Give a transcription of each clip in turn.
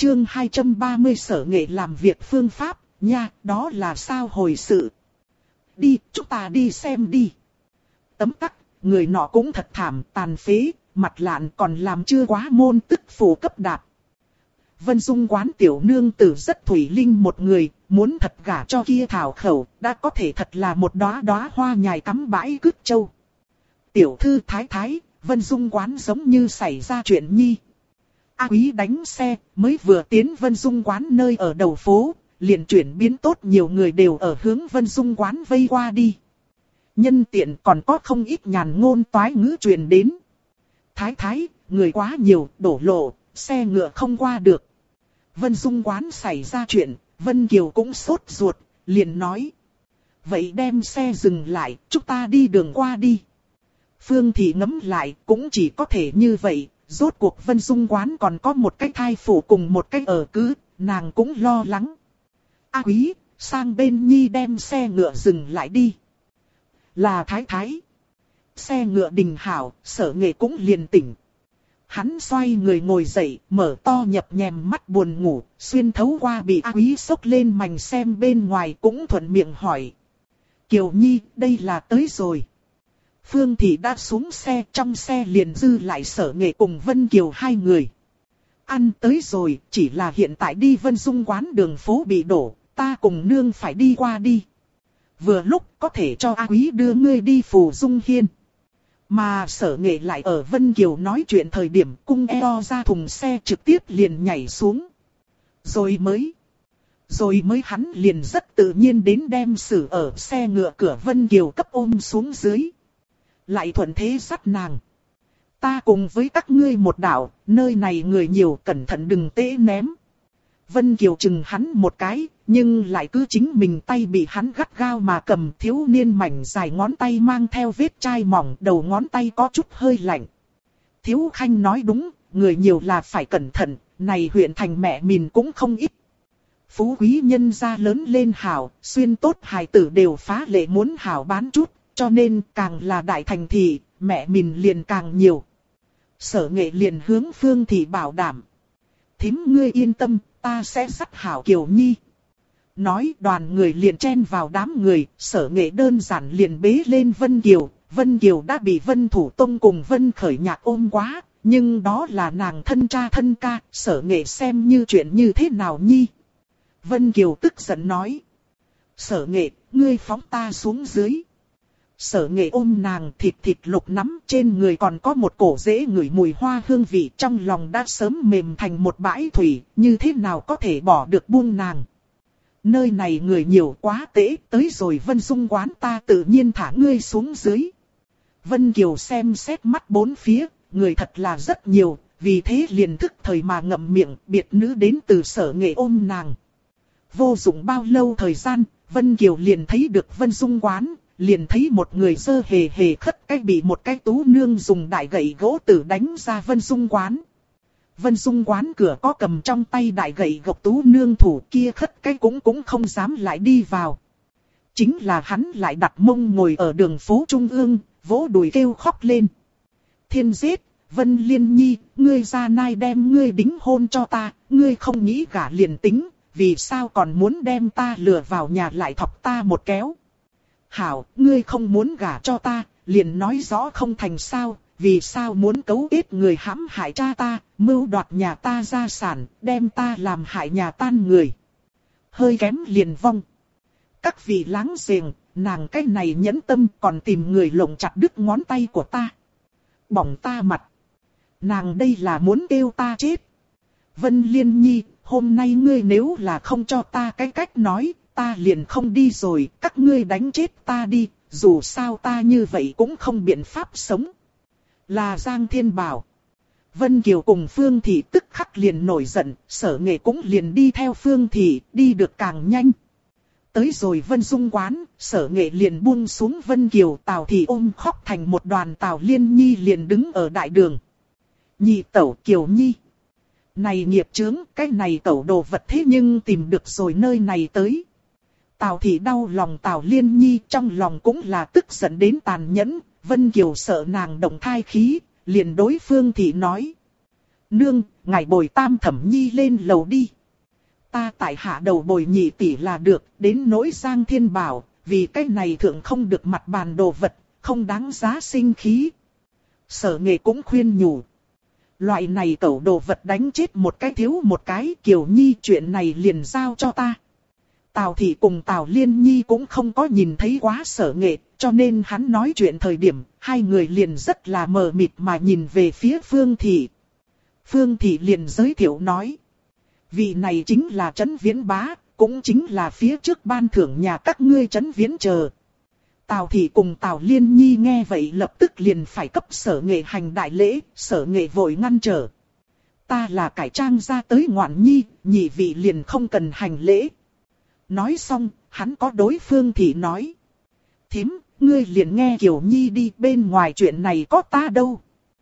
chương 230 Sở Nghệ làm việc phương pháp, nha, đó là sao hồi sự. Đi, chúng ta đi xem đi. Tấm tắc, người nọ cũng thật thảm, tàn phế, mặt lạn còn làm chưa quá môn tức phủ cấp đạp. Vân Dung quán tiểu nương tử rất thủy linh một người, muốn thật gả cho kia thảo khẩu, đã có thể thật là một đóa đóa hoa nhài cắm bãi cứt châu. Tiểu thư thái thái, Vân Dung quán giống như xảy ra chuyện nhi. A Quý đánh xe, mới vừa tiến Vân Dung quán nơi ở đầu phố, liền chuyển biến tốt, nhiều người đều ở hướng Vân Dung quán vây qua đi. Nhân tiện còn có không ít nhàn ngôn toái ngữ truyền đến. Thái thái, người quá nhiều, đổ lộ, xe ngựa không qua được. Vân Dung quán xảy ra chuyện, Vân Kiều cũng sốt ruột, liền nói. Vậy đem xe dừng lại, chúng ta đi đường qua đi. Phương Thị ngẫm lại, cũng chỉ có thể như vậy, rốt cuộc Vân Dung quán còn có một cái thai phụ cùng một cái ở cứ, nàng cũng lo lắng. A Quý, sang bên nhi đem xe ngựa dừng lại đi. Là thái thái. Xe ngựa đình hảo, Sở Nghệ cũng liền tỉnh. Hắn xoay người ngồi dậy, mở to nhập nhèm mắt buồn ngủ, xuyên thấu qua bị A Quý xốc lên mành xem bên ngoài, cũng thuận miệng hỏi. Kiều Nhi, đây là tới rồi. Phương Thị đã xuống xe, trong xe liền dư lại Sở Nghệ cùng Vân Kiều hai người. Ăn tới rồi, chỉ là hiện tại đi Vân Dung quán đường phố bị đổ, ta cùng nương phải đi qua đi. Vừa lúc có thể cho A Quý đưa ngươi đi Phù Dung Hiên. Mà Sở Nghệ lại ở Vân Kiều nói chuyện thời điểm cung eo ra thùng xe trực tiếp liền nhảy xuống. Rồi mới hắn liền rất tự nhiên đến đem xử ở xe ngựa cửa Vân Kiều cấp ôm xuống dưới. Lại thuận thế dắt nàng. Ta cùng với các ngươi một đạo, nơi này người nhiều, cẩn thận đừng tễ ném. Vân Kiều chừng hắn một cái, nhưng lại cứ chính mình tay bị hắn gắt gao mà cầm, thiếu niên mảnh dài ngón tay mang theo vết chai mỏng, đầu ngón tay có chút hơi lạnh. Thiếu Khanh nói đúng, người nhiều là phải cẩn thận, này huyện thành mẹ mình cũng không ít. Phú quý nhân gia lớn lên hảo, xuyên tốt hài tử đều phá lệ muốn hảo bán chút, cho nên càng là đại thành thị, mẹ mình liền càng nhiều. Sở Nghệ liền hướng Phương Thị bảo đảm. Thím ngươi yên tâm, ta sẽ dắt hảo Kiều Nhi. Nói đoàn người liền chen vào đám người, Sở Nghệ đơn giản liền bế lên Vân Kiều. Vân Kiều đã bị Vân Thủ Tông cùng Vân Khởi Nhạc ôm quá, nhưng đó là nàng thân cha thân ca, Sở Nghệ xem như chuyện như thế nào nhi. Vân Kiều tức giận nói. Sở Nghệ, ngươi phóng ta xuống dưới. Sở Nghệ ôm nàng, thịt lục nắm, trên người còn có một cổ rễ ngửi mùi hoa hương vị, trong lòng đã sớm mềm thành một bãi thủy, như thế nào có thể bỏ được buông nàng. Nơi này người nhiều quá tễ, tới rồi Vân Dung quán ta tự nhiên thả ngươi xuống dưới. Vân Kiều xem xét mắt bốn phía, người thật là rất nhiều, vì thế liền thức thời mà ngậm miệng, biệt nữ đến từ Sở Nghệ ôm nàng. Vô dụng bao lâu thời gian, Vân Kiều liền thấy được Vân Dung quán. Liền thấy một người dơ hề hề khất cái bị một cái tú nương dùng đại gậy gỗ tử đánh ra Vân Dung quán. Vân Dung quán cửa có cầm trong tay đại gậy gộc tú nương thủ kia khất cái cũng không dám lại đi vào. Chính là hắn lại đặt mông ngồi ở đường phố trung ương, vỗ đùi kêu khóc lên. Thiên giết, Vân Liên Nhi, ngươi ra nai đem ngươi đính hôn cho ta, ngươi không nghĩ gả liền tính, vì sao còn muốn đem ta lừa vào nhà lại thọc ta một kéo. Hảo, ngươi không muốn gả cho ta, liền nói rõ không thành sao, vì sao muốn cấu kết người hãm hại cha ta, mưu đoạt nhà ta gia sản, đem ta làm hại nhà tan người. Hơi kém liền vong. Các vị láng giềng, nàng cái này nhẫn tâm còn tìm người lộng chặt đứt ngón tay của ta. Bỏng ta mặt. Nàng đây là muốn kêu ta chết. Vân Liên Nhi, hôm nay ngươi nếu là không cho ta cái cách nói, ta liền không đi rồi, các ngươi đánh chết ta đi, dù sao ta như vậy cũng không biện pháp sống. Là Giang Thiên bảo. Vân Kiều cùng Phương Thị tức khắc liền nổi giận, Sở Nghệ cũng liền đi theo Phương Thị, đi được càng nhanh. Tới rồi Vân Dung quán, Sở Nghệ liền buông xuống Vân Kiều, Tào Thị ôm khóc thành một đoàn, Tào Liên Nhi liền đứng ở đại đường. Nhị tẩu Kiều Nhi. Này nghiệp chướng, cái này tẩu đồ vật thế nhưng tìm được rồi nơi này tới. Tào Thị đau lòng Tào Liên Nhi, trong lòng cũng là tức giận đến tàn nhẫn. Vân Kiều sợ nàng động thai khí, liền đối Phương Thị nói. Nương, ngài bồi Tam Thẩm Nhi lên lầu đi. Ta tại hạ đầu bồi nhị tỷ là được, đến nỗi Giang Thiên Bảo, vì cái này thượng không được mặt bàn đồ vật, không đáng giá sinh khí. Sở Nghệ cũng khuyên nhủ. Loại này cẩu đồ vật đánh chết một cái thiếu một cái, Kiều Nhi chuyện này liền giao cho ta. Tào Thị cùng Tào Liên Nhi cũng không có nhìn thấy quá Sở Nghệ, cho nên hắn nói chuyện thời điểm, hai người liền rất là mờ mịt mà nhìn về phía Phương Thị. Phương Thị liền giới thiệu nói. Vị này chính là Trấn Viễn bá, cũng chính là phía trước ban thưởng nhà các ngươi Trấn Viễn chờ. Tào Thị cùng Tào Liên Nhi nghe vậy lập tức liền phải cấp Sở Nghệ hành đại lễ, Sở Nghệ vội ngăn trở. Ta là cải trang ra tới ngoạn nhi, nhị vị liền không cần hành lễ. Nói xong, hắn có đối Phương Thị nói. Thím, ngươi liền nghe Kiều Nhi đi, bên ngoài chuyện này có ta đâu.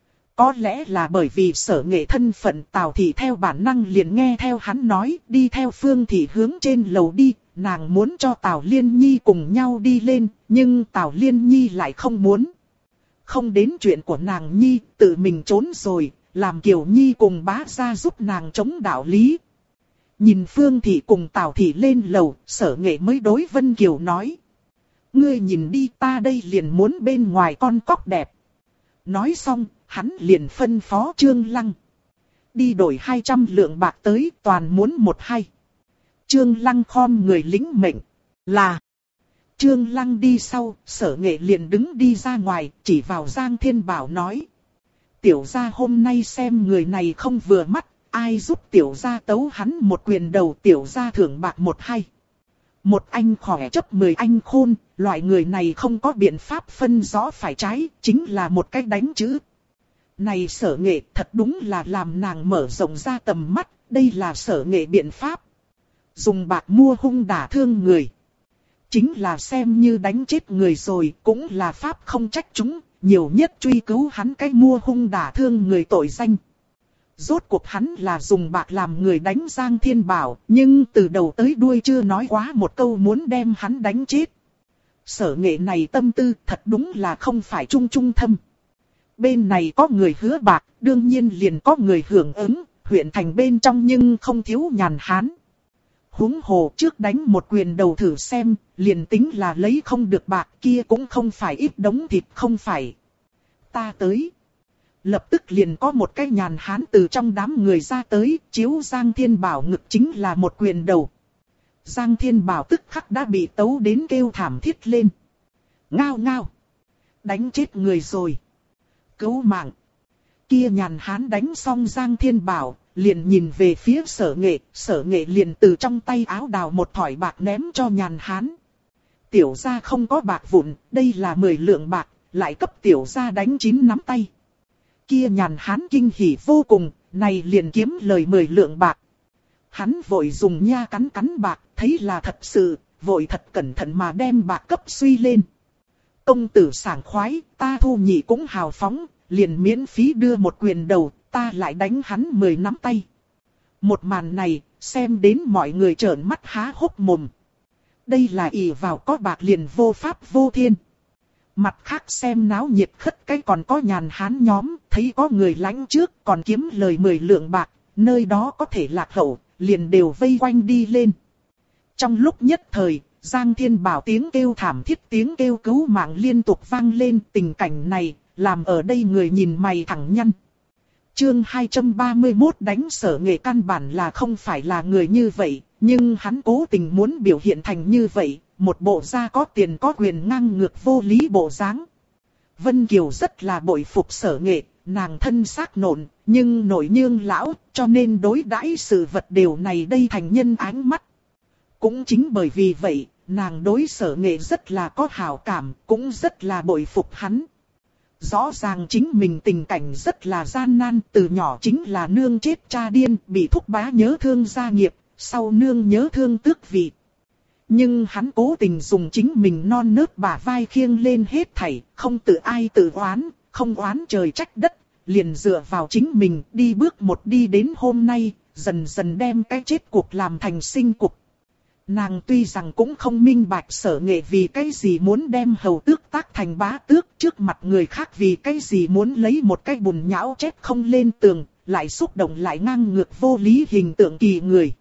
Có lẽ là bởi vì Sở Nghệ thân phận, Tào Thị theo bản năng liền nghe theo hắn nói, đi theo Phương Thị hướng trên lầu đi, nàng muốn cho Tào Liên Nhi cùng nhau đi lên, nhưng Tào Liên Nhi lại không muốn. Không đến chuyện của nàng Nhi, tự mình trốn rồi, làm Kiều Nhi cùng bá gia giúp nàng chống đạo lý. Nhìn Phương Thị cùng Tào Thị lên lầu, Sở Nghệ mới đối Vân Kiều nói. Ngươi nhìn đi, ta đây liền muốn bên ngoài con cóc đẹp. Nói xong, hắn liền phân phó Trương Lăng. Đi đổi 200 lượng bạc tới, toàn muốn 1-2. Trương Lăng khom người lĩnh mệnh. Là. Trương Lăng đi sau, Sở Nghệ liền đứng đi ra ngoài, chỉ vào Giang Thiên Bảo nói. Tiểu gia hôm nay xem người này không vừa mắt, ai giúp tiểu gia tấu hắn một quyền đầu, tiểu gia thưởng bạc 1-2. Một anh khỏe chấp 10 anh khôn, loại người này không có biện pháp phân rõ phải trái, chính là một cách đánh chữ. Này Sở Nghệ thật đúng là làm nàng mở rộng ra tầm mắt, đây là Sở Nghệ biện pháp. Dùng bạc mua hung đả thương người. Chính là xem như đánh chết người rồi, cũng là pháp không trách chúng, nhiều nhất truy cứu hắn cái mua hung đả thương người tội danh. Rốt cuộc hắn là dùng bạc làm người đánh Giang Thiên Bảo, nhưng từ đầu tới đuôi chưa nói quá một câu muốn đem hắn đánh chết. Sở Nghệ này tâm tư thật đúng là không phải trung trung thâm. Bên này có người hứa bạc, đương nhiên liền có người hưởng ứng, huyện thành bên trong nhưng không thiếu nhàn hán. Huống hồ trước đánh một quyền đầu thử xem, liền tính là lấy không được bạc kia cũng không phải ít đống thịt không phải. Ta tới. Lập tức liền có một cái nhàn hán từ trong đám người ra tới, chiếu Giang Thiên Bảo ngực chính là một quyền đầu. Giang Thiên Bảo tức khắc đã bị tấu đến kêu thảm thiết lên. Ngao ngao. Đánh chết người rồi. Cứu mạng. Kia nhàn hán đánh xong Giang Thiên Bảo, liền nhìn về phía Sở Nghệ, Sở Nghệ liền từ trong tay áo đào một thỏi bạc ném cho nhàn hán. Tiểu gia không có bạc vụn, đây là 10 lượng bạc, lại cấp tiểu gia đánh 9 nắm tay. Kia nhàn hán kinh hỉ vô cùng, này liền kiếm lời 10 lượng bạc. Hắn vội dùng nha cắn cắn bạc, thấy là thật sự, vội thật cẩn thận mà đem bạc cấp suy lên. Công tử sảng khoái, ta Thu Nhị cũng hào phóng, liền miễn phí đưa một quyền đầu, ta lại đánh hắn 10 nắm tay. Một màn này, xem đến mọi người trợn mắt há hốc mồm. Đây là ỷ vào có bạc liền vô pháp vô thiên. Mặt khác xem náo nhiệt khất cái còn có nhàn hán nhóm, thấy có người lánh trước còn kiếm lời 10 lượng bạc, nơi đó có thể lạc hậu, liền đều vây quanh đi lên. Trong lúc nhất thời, Giang Thiên Bảo tiếng kêu thảm thiết tiếng kêu cứu mạng liên tục vang lên, tình cảnh này, làm ở đây người nhìn mày thẳng nhăn. Chương 231 đánh Sở Nghệ căn bản là không phải là người như vậy, nhưng hắn cố tình muốn biểu hiện thành như vậy, một bộ da có tiền có quyền ngang ngược vô lý bộ dáng. Vân Kiều rất là bội phục Sở Nghệ, nàng thân xác nộn, nhưng nội nhương lão, cho nên đối đãi sự vật đều này đây thành nhân ánh mắt. Cũng chính bởi vì vậy, nàng đối Sở Nghệ rất là có hảo cảm, cũng rất là bội phục hắn. Rõ ràng chính mình tình cảnh rất là gian nan, từ nhỏ chính là nương chết cha điên, bị thúc bá nhớ thương gia nghiệp, sau nương nhớ thương tước vị. Nhưng hắn cố tình dùng chính mình non nớt bả vai khiêng lên hết thảy, không tự ai tự oán, không oán trời trách đất, liền dựa vào chính mình đi bước một đi đến hôm nay, dần dần đem cái chết cuộc làm thành sinh cuộc. Nàng tuy rằng cũng không minh bạch Sở Nghệ vì cái gì muốn đem hầu tước tác thành bá tước trước mặt người khác vì cái gì muốn lấy một cái bùn nhão chết không lên tường, lại xúc động lại ngang ngược vô lý hình tượng kỳ người.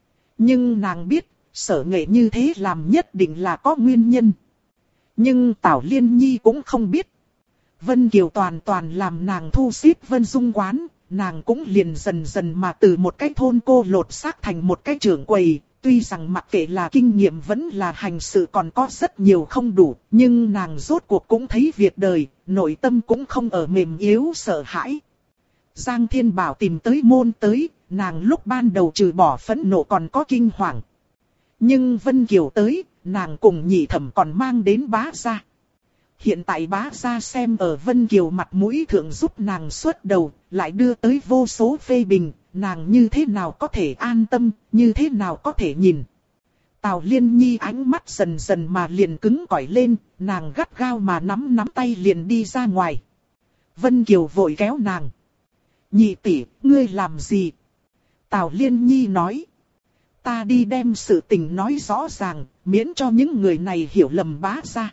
Nhưng nàng biết, Sở Nghệ như thế làm nhất định là có nguyên nhân. Nhưng Tào Liên Nhi cũng không biết. Vân Kiều toàn toàn làm nàng thu xếp Vân Dung quán, nàng cũng liền dần dần mà từ một cái thôn cô lột xác thành một cái trưởng quầy. Tuy rằng mặc kệ là kinh nghiệm vẫn là hành sự còn có rất nhiều không đủ, nhưng nàng rốt cuộc cũng thấy việc đời, nội tâm cũng không ở mềm yếu sợ hãi. Giang Thiên Bảo tìm tới môn tới, nàng lúc ban đầu trừ bỏ phẫn nộ còn có kinh hoàng. Nhưng Vân Kiều tới, nàng cùng nhị thẩm còn mang đến bá gia. Hiện tại bá gia xem ở Vân Kiều mặt mũi thượng giúp nàng xuất đầu, lại đưa tới vô số phê bình, nàng như thế nào có thể an tâm, như thế nào có thể nhìn. Tào Liên Nhi ánh mắt dần dần mà liền cứng cỏi lên, nàng gắt gao mà nắm tay liền đi ra ngoài. Vân Kiều vội kéo nàng. Nhị tỷ, ngươi làm gì? Tào Liên Nhi nói. Ta đi đem sự tình nói rõ ràng, miễn cho những người này hiểu lầm bá gia.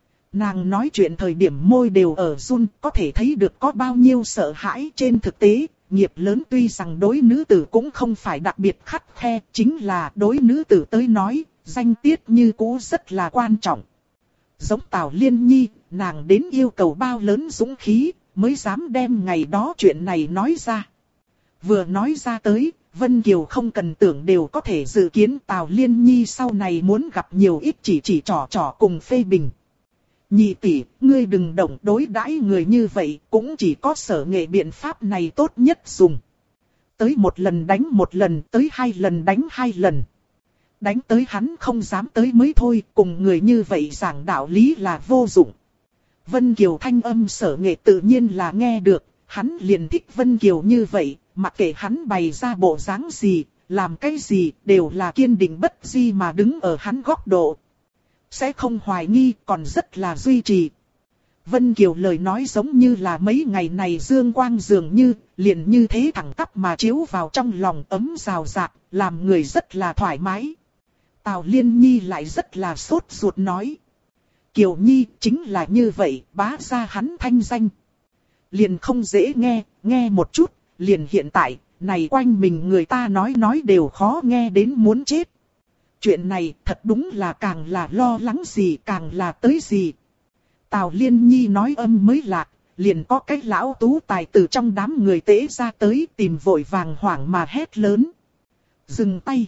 Nàng nói chuyện thời điểm môi đều ở run, có thể thấy được có bao nhiêu sợ hãi. Trên thực tế, nghiệp lớn tuy rằng đối nữ tử cũng không phải đặc biệt khắt khe, chính là đối nữ tử tới nói, danh tiết như cũ rất là quan trọng. Giống Tào Liên Nhi, nàng đến yêu cầu bao lớn dũng khí, mới dám đem ngày đó chuyện này nói ra. Vừa nói ra tới, Vân Kiều không cần tưởng đều có thể dự kiến Tào Liên Nhi sau này muốn gặp nhiều ít chỉ trò cùng phê bình. Nhị tỷ, ngươi đừng động, đối đãi người như vậy, cũng chỉ có Sở Nghệ biện pháp này tốt nhất dùng. Tới một lần đánh một lần, tới hai lần đánh hai lần. Đánh tới hắn không dám tới mới thôi, cùng người như vậy giảng đạo lý là vô dụng. Vân Kiều thanh âm Sở Nghệ tự nhiên là nghe được, hắn liền thích Vân Kiều như vậy, mặc kệ hắn bày ra bộ dáng gì, làm cái gì, đều là kiên định bất di mà đứng ở hắn góc độ. Sẽ không hoài nghi, còn rất là duy trì. Vân Kiều lời nói giống như là mấy ngày này dương quang dường như, liền như thế thẳng tắp mà chiếu vào trong lòng ấm rào rạt, làm người rất là thoải mái. Tào Liên Nhi lại rất là sốt ruột nói. Kiều Nhi chính là như vậy, bá ra hắn thanh danh. Liền không dễ nghe, nghe một chút, liền hiện tại, này quanh mình người ta nói đều khó nghe đến muốn chết. Chuyện này thật đúng là càng là lo lắng gì càng là tới gì. Tào Liên Nhi nói âm mới lạc, liền có cái lão tú tài từ trong đám người tễ ra tới tìm vội vàng hoảng mà hét lớn. Dừng tay!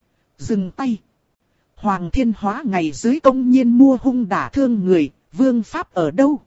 Dừng tay! Hoàng Thiên Hóa ngày dưới công nhiên mua hung đả thương người, vương pháp ở đâu?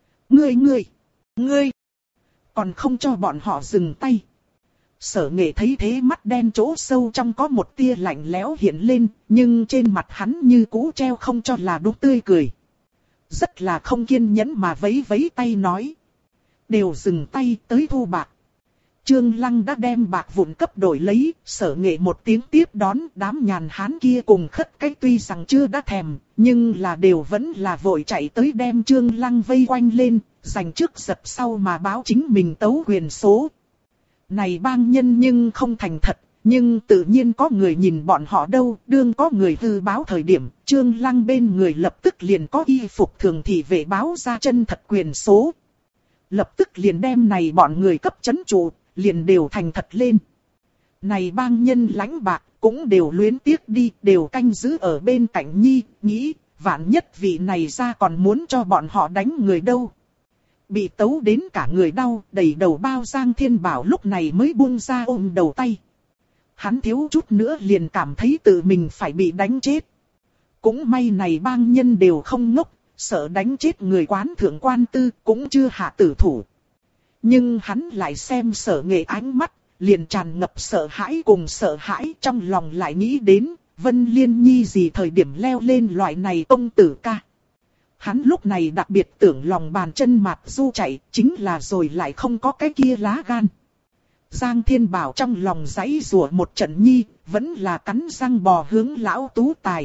Ngươi! Còn không cho bọn họ dừng tay. Sở Nghệ thấy thế mắt đen chỗ sâu trong có một tia lạnh lẽo hiện lên, nhưng trên mặt hắn như cũ treo không cho là đúng tươi cười. Rất là không kiên nhẫn mà vẫy vẫy tay nói. Đều dừng tay tới thu bạc. Trương Lăng đã đem bạc vụn cấp đổi lấy, Sở Nghệ một tiếng tiếp đón đám nhàn hán kia cùng khất cái tuy rằng chưa đã thèm, nhưng là đều vẫn là vội chạy tới đem Trương Lăng vây quanh lên, giành trước giật sau mà báo chính mình tấu quyền số. Này bang nhân nhưng không thành thật, nhưng tự nhiên có người nhìn bọn họ đâu, đương có người hư báo thời điểm, Trương Lăng bên người lập tức liền có y phục thường thị vệ báo ra chân thật quyền số. Lập tức liền đem này bọn người cấp chấn trụ, liền đều thành thật lên. Này bang nhân lãnh bạc, cũng đều luyến tiếc đi, đều canh giữ ở bên cạnh Nhi, nghĩ, vạn nhất vị này ra còn muốn cho bọn họ đánh người đâu. Bị tấu đến cả người đau, đầy đầu bao Giang Thiên Bảo lúc này mới buông ra ôm đầu tay. Hắn thiếu chút nữa liền cảm thấy tự mình phải bị đánh chết. Cũng may này bang nhân đều không ngốc, sợ đánh chết người quán thượng quan tư cũng chưa hạ tử thủ. Nhưng hắn lại xem Sở Nghệ ánh mắt, liền tràn ngập sợ hãi cùng sợ hãi, trong lòng lại nghĩ đến, Vân Liên Nhi gì thời điểm leo lên loại này công tử ca. Hắn lúc này đặc biệt tưởng lòng bàn chân mạt du chạy, chính là rồi lại không có cái kia lá gan. Giang Thiên Bảo trong lòng giãy giụa một trận nhi, vẫn là cắn răng bò hướng lão tú tài.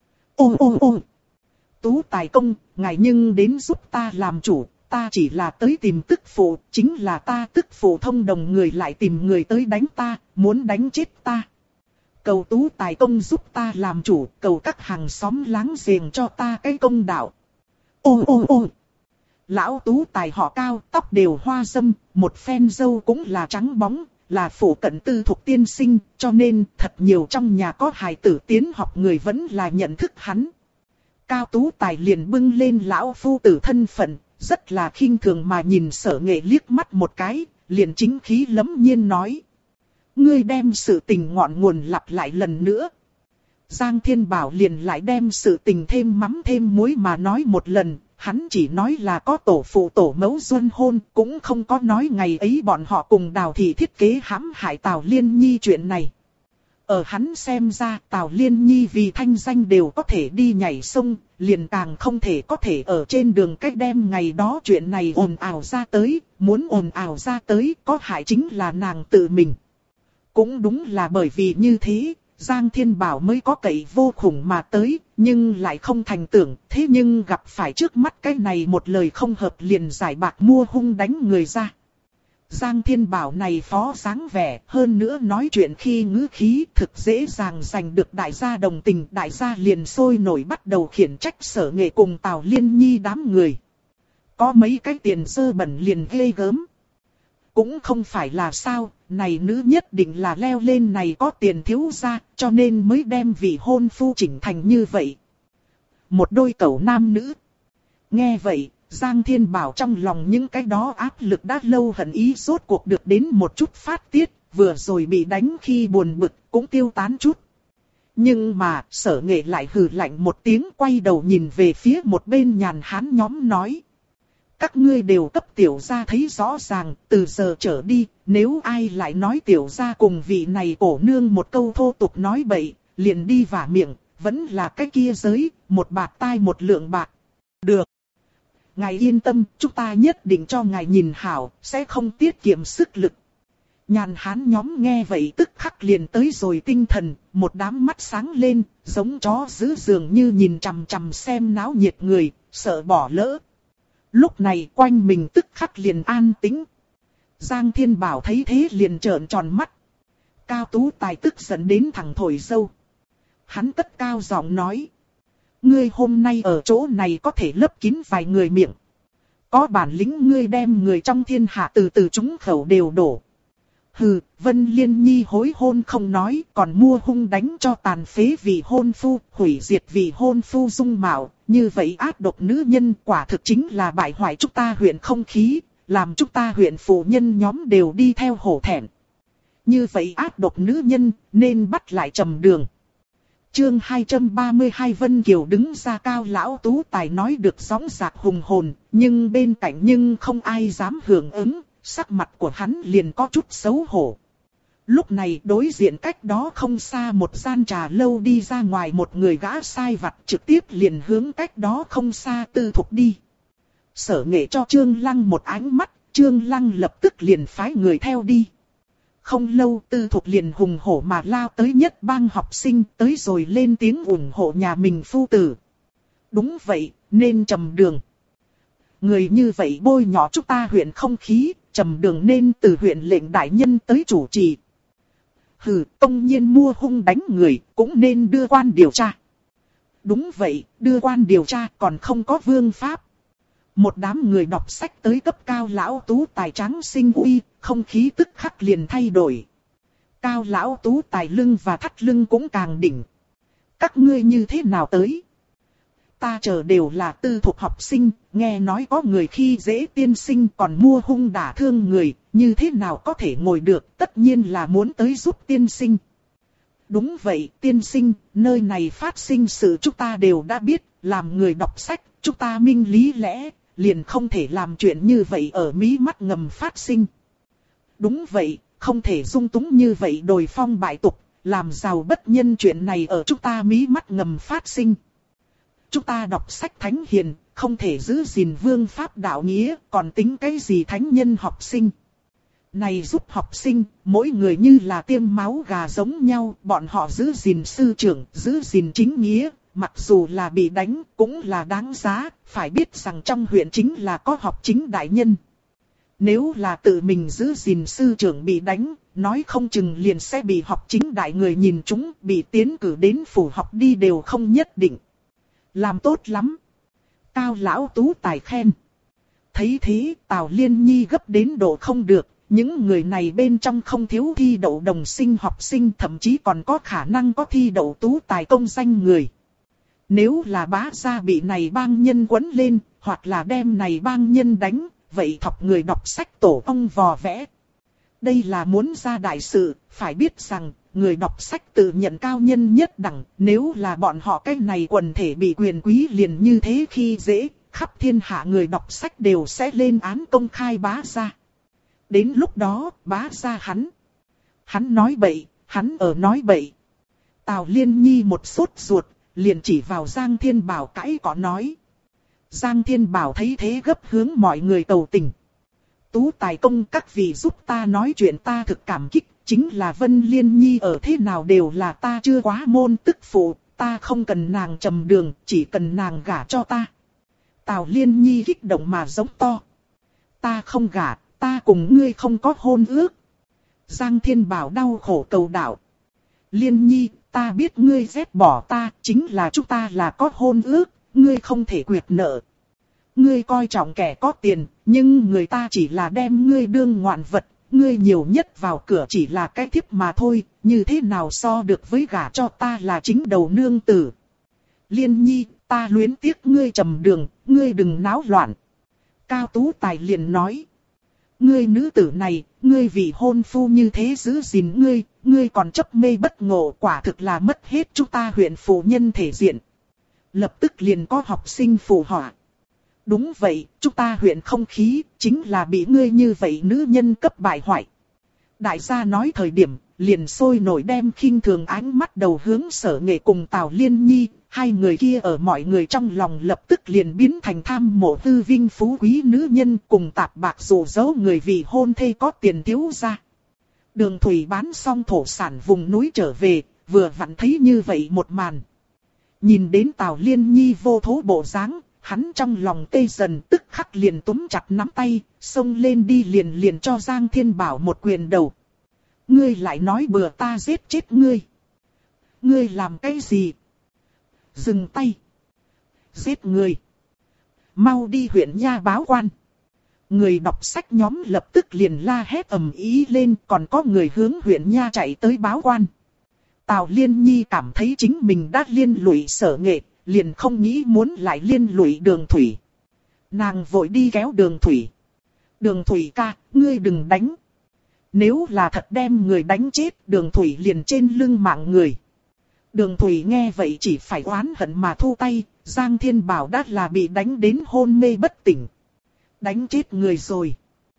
Ô! Tú tài công, ngài nhưng đến giúp ta làm chủ, ta chỉ là tới tìm tức phụ, chính là ta tức phụ thông đồng người lại tìm người tới đánh ta, muốn đánh chết ta. Cầu tú tài công giúp ta làm chủ, cầu các hàng xóm láng giềng cho ta cái công đạo. Ô! Lão Tú Tài họ Cao, tóc đều hoa râm, một phen râu cũng là trắng bóng, là phủ cận Tư Thục tiên sinh, cho nên thật nhiều trong nhà có hài tử tiến học người vẫn là nhận thức hắn. Cao Tú Tài liền bưng lên lão phu tử thân phận, rất là khinh thường mà nhìn Sở Nghệ liếc mắt một cái, liền chính khí lẫm nhiên nói. Ngươi đem sự tình ngọn nguồn lặp lại lần nữa. Giang Thiên Bảo liền lại đem sự tình thêm mắm thêm muối mà nói một lần, hắn chỉ nói là có tổ phụ tổ mẫu duân hôn, cũng không có nói ngày ấy bọn họ cùng Đào Thị thiết kế hãm hại Tào Liên Nhi chuyện này. Ở hắn xem ra Tào Liên Nhi vì thanh danh đều có thể đi nhảy sông, liền càng không thể có thể ở trên đường cách đem ngày đó chuyện này ồn ào ra tới, muốn ồn ào ra tới có hại chính là nàng tự mình. Cũng đúng là bởi vì như thế, Giang Thiên Bảo mới có cậy vô khủng mà tới, nhưng lại không thành tưởng, thế nhưng gặp phải trước mắt cái này một lời không hợp liền giải bạc mua hung đánh người ra. Giang Thiên Bảo này phó dáng vẻ, hơn nữa nói chuyện khi ngữ khí thực dễ dàng giành được đại gia đồng tình, đại gia liền sôi nổi bắt đầu khiển trách Sở Nghệ cùng Tào Liên Nhi đám người. Có mấy cái tiền dơ bẩn liền ghê gớm. Cũng không phải là sao, này nữ nhất định là leo lên này có tiền thiếu gia, cho nên mới đem vị hôn phu chỉnh thành như vậy. Một đôi cẩu nam nữ. Nghe vậy, Giang Thiên Bảo trong lòng những cái đó áp lực đã lâu hận ý rốt cuộc được đến một chút phát tiết, vừa rồi bị đánh khi buồn bực cũng tiêu tán chút. Nhưng mà Sở Nghệ lại hừ lạnh một tiếng, quay đầu nhìn về phía một bên nhàn hán nhóm nói. Các ngươi đều cấp tiểu gia thấy rõ ràng, từ giờ trở đi, nếu ai lại nói tiểu gia cùng vị này cổ nương một câu thô tục nói bậy, liền đi vả miệng, vẫn là cái kia giới, một bạt tai một lượng bạc. Được. Ngài yên tâm, chúng ta nhất định cho ngài nhìn hảo, sẽ không tiết kiệm sức lực. Nhàn hán nhóm nghe vậy tức khắc liền tới rồi tinh thần, một đám mắt sáng lên, giống chó giữ giường như nhìn chằm chằm xem náo nhiệt người, sợ bỏ lỡ. Lúc này quanh mình tức khắc liền an tĩnh. Giang Thiên Bảo thấy thế liền trợn tròn mắt. Cao Tú Tài tức giận đến thẳng thổi dâu. Hắn cất cao giọng nói. Ngươi hôm nay ở chỗ này có thể lấp kín vài người miệng. Có bản lĩnh ngươi đem người trong thiên hạ từ từ chúng khẩu đều đổ. Hừ, Vân Liên Nhi hối hôn không nói, còn mua hung đánh cho tàn phế vị hôn phu, hủy diệt vị hôn phu dung mạo, như vậy ác độc nữ nhân quả thực chính là bại hoại chúng ta huyện không khí, làm chúng ta huyện phụ nhân nhóm đều đi theo hổ thẹn. Như vậy ác độc nữ nhân, nên bắt lại trầm đường. Chương 232 Vân Kiều đứng ra. Cao Lão Tú Tài nói được sóng dạc hùng hồn, nhưng bên cạnh nhưng không ai dám hưởng ứng. Sắc mặt của hắn liền có chút xấu hổ. Lúc này đối diện cách đó không xa một gian trà lâu đi ra ngoài một người gã sai vặt trực tiếp liền hướng cách đó không xa Tư Thục đi. Sở Nghệ cho Trương Lăng một ánh mắt, Trương Lăng lập tức liền phái người theo đi. Không lâu Tư Thục liền hùng hổ mà lao tới nhất bang học sinh tới rồi lên tiếng ủng hộ nhà mình phu tử. Đúng vậy, nên trầm đường. Người như vậy bôi nhỏ chúng ta huyện không khí, trầm đường nên từ huyện lệnh đại nhân tới chủ trì. Hừ, công nhiên mua hung đánh người, cũng nên đưa quan điều tra. Đúng vậy, đưa quan điều tra còn không có vương pháp. Một đám người đọc sách tới cấp Cao Lão Tú Tài tráng sinh uy, không khí tức khắc liền thay đổi. Cao Lão Tú Tài lưng và thắt lưng cũng càng đỉnh. Các ngươi như thế nào tới? Ta chờ đều là tư thục học sinh, nghe nói có người khi dễ tiên sinh còn mua hung đả thương người, như thế nào có thể ngồi được, tất nhiên là muốn tới giúp tiên sinh. Đúng vậy, tiên sinh, nơi này phát sinh sự chúng ta đều đã biết, làm người đọc sách, chúng ta minh lý lẽ, liền không thể làm chuyện như vậy ở mí mắt ngầm phát sinh. Đúng vậy, không thể dung túng như vậy đồi phong bại tục, làm giàu bất nhân chuyện này ở chúng ta mí mắt ngầm phát sinh. Chúng ta đọc sách thánh hiền, không thể giữ gìn vương pháp đạo nghĩa, còn tính cái gì thánh nhân học sinh. Này giúp học sinh, mỗi người như là tiêm máu gà giống nhau, bọn họ giữ gìn sư trưởng, giữ gìn chính nghĩa, mặc dù là bị đánh, cũng là đáng giá, phải biết rằng trong huyện chính là có học chính đại nhân. Nếu là tự mình giữ gìn sư trưởng bị đánh, nói không chừng liền sẽ bị học chính đại người nhìn chúng, bị tiến cử đến phủ học đi đều không nhất định. Làm tốt lắm. Cao Lão Tú Tài khen. Thấy thế, Tào Liên Nhi gấp đến độ không được, những người này bên trong không thiếu thi đậu đồng sinh học sinh, thậm chí còn có khả năng có thi đậu tú tài công danh người. Nếu là Bá gia bị này bang nhân quấn lên, hoặc là đem này bang nhân đánh, vậy thọc người đọc sách tổ ông vò vẽ. Đây là muốn ra đại sự, phải biết rằng, người đọc sách tự nhận cao nhân nhất đẳng, nếu là bọn họ cái này quần thể bị quyền quý liền như thế khi dễ, khắp thiên hạ người đọc sách đều sẽ lên án công khai Bá gia. Đến lúc đó, Bá gia hắn nói bậy, hắn ở nói bậy. Tào Liên Nhi một sốt ruột, liền chỉ vào Giang Thiên Bảo cãi cọ nói. Giang Thiên Bảo thấy thế gấp hướng mọi người cầu tình. Tú tài công các vị giúp ta nói chuyện, ta thực cảm kích, chính là Vân Liên Nhi ở thế nào đều là ta chưa quá môn tức phụ, ta không cần nàng trầm đường, chỉ cần nàng gả cho ta. Tào Liên Nhi kích động mà giống to. Ta không gả, ta cùng ngươi không có hôn ước. Giang Thiên Bảo đau khổ cầu đạo. Liên Nhi, ta biết ngươi ghét bỏ ta, chính là chúng ta là có hôn ước, ngươi không thể quyệt nợ. Ngươi coi trọng kẻ có tiền, nhưng người ta chỉ là đem ngươi đương ngoạn vật, ngươi nhiều nhất vào cửa chỉ là cái thiếp mà thôi, như thế nào so được với gả cho ta là chính đầu nương tử. Liên Nhi, ta luyến tiếc ngươi trầm đường, ngươi đừng náo loạn. Cao Tú Tài liền nói. Ngươi nữ tử này, ngươi vì hôn phu như thế giữ gìn ngươi còn chấp mê bất ngộ, quả thực là mất hết chúng ta huyện phụ nhân thể diện. Lập tức liền có học sinh phụ họa. Đúng vậy, chúng ta huyện không khí, chính là bị ngươi như vậy nữ nhân cấp bại hoại. Đại gia nói thời điểm, liền sôi nổi đem khinh thường ánh mắt đầu hướng Sở Nghệ cùng Tào Liên Nhi, hai người kia ở mọi người trong lòng lập tức liền biến thành tham mộ tư vinh phú quý nữ nhân cùng tạp bạc dụ dỗ người vì hôn thê có tiền thiếu gia. Đường Thủy bán xong thổ sản vùng núi trở về, vừa vặn thấy như vậy một màn. Nhìn đến Tào Liên Nhi vô thố bộ dáng, hắn trong lòng tê dần, tức khắc liền túm chặt nắm tay, xông lên đi liền cho Giang Thiên Bảo một quyền đầu. Ngươi lại nói bừa, ta giết chết ngươi. Ngươi làm cái gì? Dừng tay. Giết người. Mau đi huyện nha báo quan. Người đọc sách nhóm lập tức liền la hét ầm ý lên, còn có người hướng huyện nha chạy tới báo quan. Tào Liên Nhi cảm thấy chính mình đã liên lụy Sở Nghệ, liền không nghĩ muốn lại liên lụy Đường Thủy. Nàng vội đi kéo Đường Thủy. Đường Thủy ca, ngươi đừng đánh. Nếu là thật đem người đánh chết, Đường Thủy liền trên lưng mạng người. Đường Thủy nghe vậy chỉ phải oán hận mà thu tay, Giang Thiên Bảo đã là bị đánh đến hôn mê bất tỉnh. Đánh chết người rồi.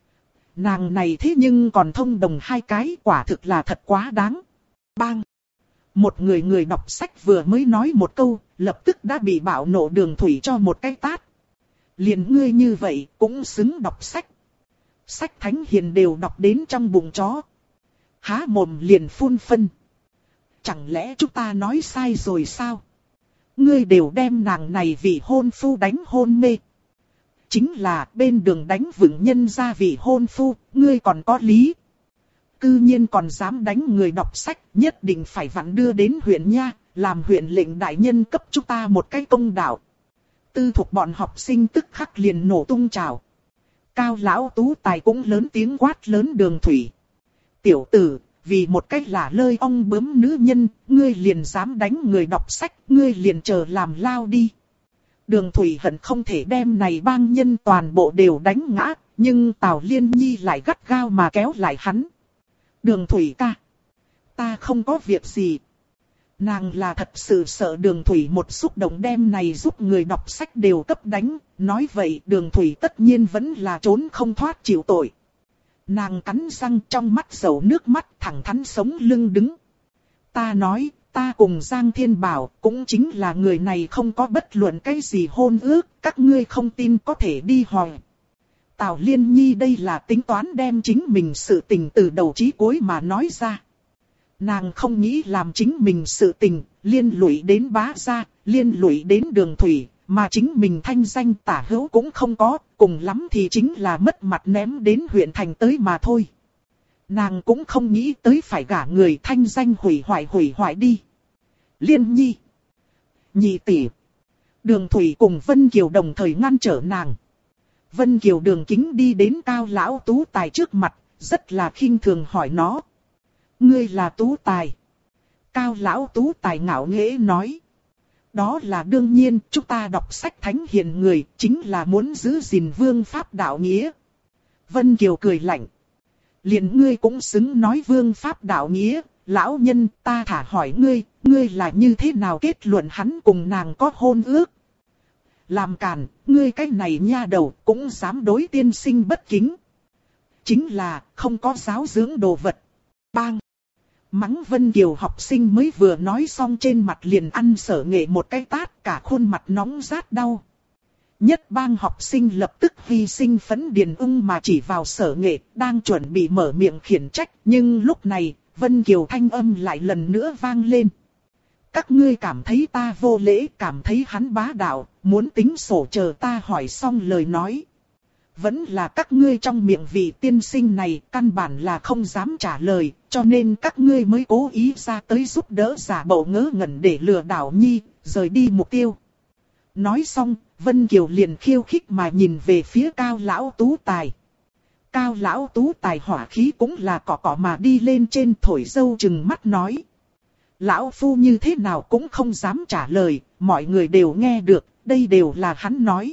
Nàng này thế nhưng còn thông đồng hai cái, quả thực là thật quá đáng. Bang! Một người đọc sách vừa mới nói một câu, lập tức đã bị bạo nộ Đường Thủy cho một cái tát. Liền ngươi như vậy cũng xứng đọc sách. Sách thánh hiền đều đọc đến trong bụng chó. Há mồm liền phun phân. Chẳng lẽ chúng ta nói sai rồi sao? Ngươi đều đem nàng này vì hôn phu đánh hôn mê. Chính là bên đường đánh vững nhân ra vì hôn phu, ngươi còn có lý. Cư nhiên còn dám đánh người đọc sách, nhất định phải vặn đưa đến huyện nha, làm huyện lệnh đại nhân cấp chúng ta một cái công đạo. Tư thuộc bọn học sinh tức khắc liền nổ tung trào. Cao lão Tú Tài cũng lớn tiếng quát lớn Đường Thủy. Tiểu tử, vì một cách lả lơi ong bướm nữ nhân, ngươi liền dám đánh người đọc sách, ngươi liền chờ làm lao đi. Đường Thủy hận không thể đem này bang nhân toàn bộ đều đánh ngã, nhưng Tào Liên Nhi lại gắt gao mà kéo lại hắn. Đường Thủy ca, ta không có việc gì. Nàng là thật sự sợ Đường Thủy một xúc động đem này giúp người đọc sách đều cấp đánh, nói vậy Đường Thủy tất nhiên vẫn là trốn không thoát chịu tội. Nàng cắn răng trong mắt dầu nước mắt thẳng thắn sống lưng đứng. Ta nói, ta cùng Giang Thiên Bảo cũng chính là người này không có bất luận cái gì hôn ước, các ngươi không tin có thể đi hỏi. Tào Liên Nhi đây là tính toán đem chính mình sự tình từ đầu chí cuối mà nói ra. Nàng không nghĩ làm chính mình sự tình, liên lụy đến Bá gia, liên lụy đến Đường Thủy, mà chính mình thanh danh tả hữu cũng không có, cùng lắm thì chính là mất mặt ném đến huyện thành tới mà thôi. Nàng cũng không nghĩ tới phải gả người thanh danh hủy hoại đi. Liên Nhi, nhị tỷ, Đường Thủy cùng Vân Kiều đồng thời ngăn trở nàng. Vân Kiều đường kính đi đến Cao Lão Tú Tài trước mặt, rất là khinh thường hỏi nó. Ngươi là Tú Tài. Cao Lão Tú Tài ngạo nghễ nói. Đó là đương nhiên, chúng ta đọc sách thánh hiền người, chính là muốn giữ gìn vương pháp đạo nghĩa. Vân Kiều cười lạnh. Liền ngươi cũng xứng nói vương pháp đạo nghĩa, lão nhân ta thả hỏi ngươi, ngươi là như thế nào kết luận hắn cùng nàng có hôn ước? Làm càn, ngươi cái này nha đầu cũng dám đối tiên sinh bất kính. Chính là không có giáo dưỡng đồ vật. Bang! Mắng Vân Kiều học sinh mới vừa nói xong trên mặt liền ăn Sở Nghệ một cái tát, cả khuôn mặt nóng rát đau. Nhất bang học sinh lập tức hy sinh phấn điền ưng mà chỉ vào Sở Nghệ, đang chuẩn bị mở miệng khiển trách, nhưng lúc này, Vân Kiều thanh âm lại lần nữa vang lên. Các ngươi cảm thấy ta vô lễ, cảm thấy hắn bá đạo, muốn tính sổ chờ ta hỏi xong lời nói. Vẫn là các ngươi trong miệng vị tiên sinh này căn bản là không dám trả lời, cho nên các ngươi mới cố ý ra tới giúp đỡ giả bộ ngớ ngẩn để lừa đảo nhi, rời đi mục tiêu. Nói xong, Vân Kiều liền khiêu khích mà nhìn về phía Cao Lão Tú Tài. Cao Lão Tú Tài hỏa khí cũng là cỏ cỏ mà đi lên trên thổi dâu chừng mắt nói. Lão Phu như thế nào cũng không dám trả lời, mọi người đều nghe được, đây đều là hắn nói.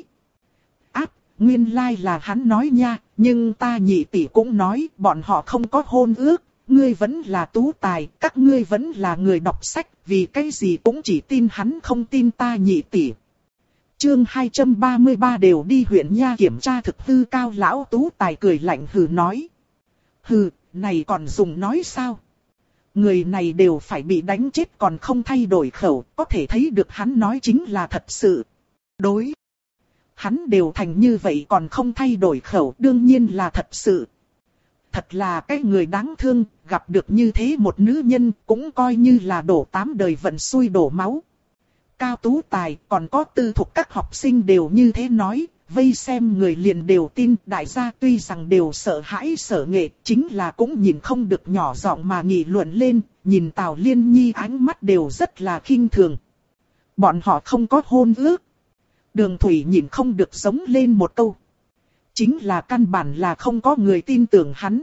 Áp, nguyên lai là hắn nói nha, nhưng ta nhị tỷ cũng nói bọn họ không có hôn ước, ngươi vẫn là Tú Tài, các ngươi vẫn là người đọc sách, vì cái gì cũng chỉ tin hắn không tin ta nhị tỷ. Chương 233 đều đi huyện nha kiểm tra thực hư. Cao Lão Tú Tài cười lạnh hừ nói. Hừ, này còn dùng nói sao? Người này đều phải bị đánh chết còn không thay đổi khẩu, có thể thấy được hắn nói chính là thật sự. Đối. Hắn đều thành như vậy còn không thay đổi khẩu, đương nhiên là thật sự. Thật là cái người đáng thương, gặp được như thế một nữ nhân cũng coi như là đổ 8 đời vận xui đổ máu. Cao Tú Tài còn có tư thục các học sinh đều như thế nói, vây xem người liền đều tin. Đại gia tuy rằng đều sợ hãi Sở Nghệ, chính là cũng nhìn không được nhỏ giọng mà nghị luận lên, nhìn Tào Liên Nhi ánh mắt đều rất là khinh thường. Bọn họ không có hôn ước. Đường Thủy nhìn không được giống lên một câu. Chính là căn bản là không có người tin tưởng hắn.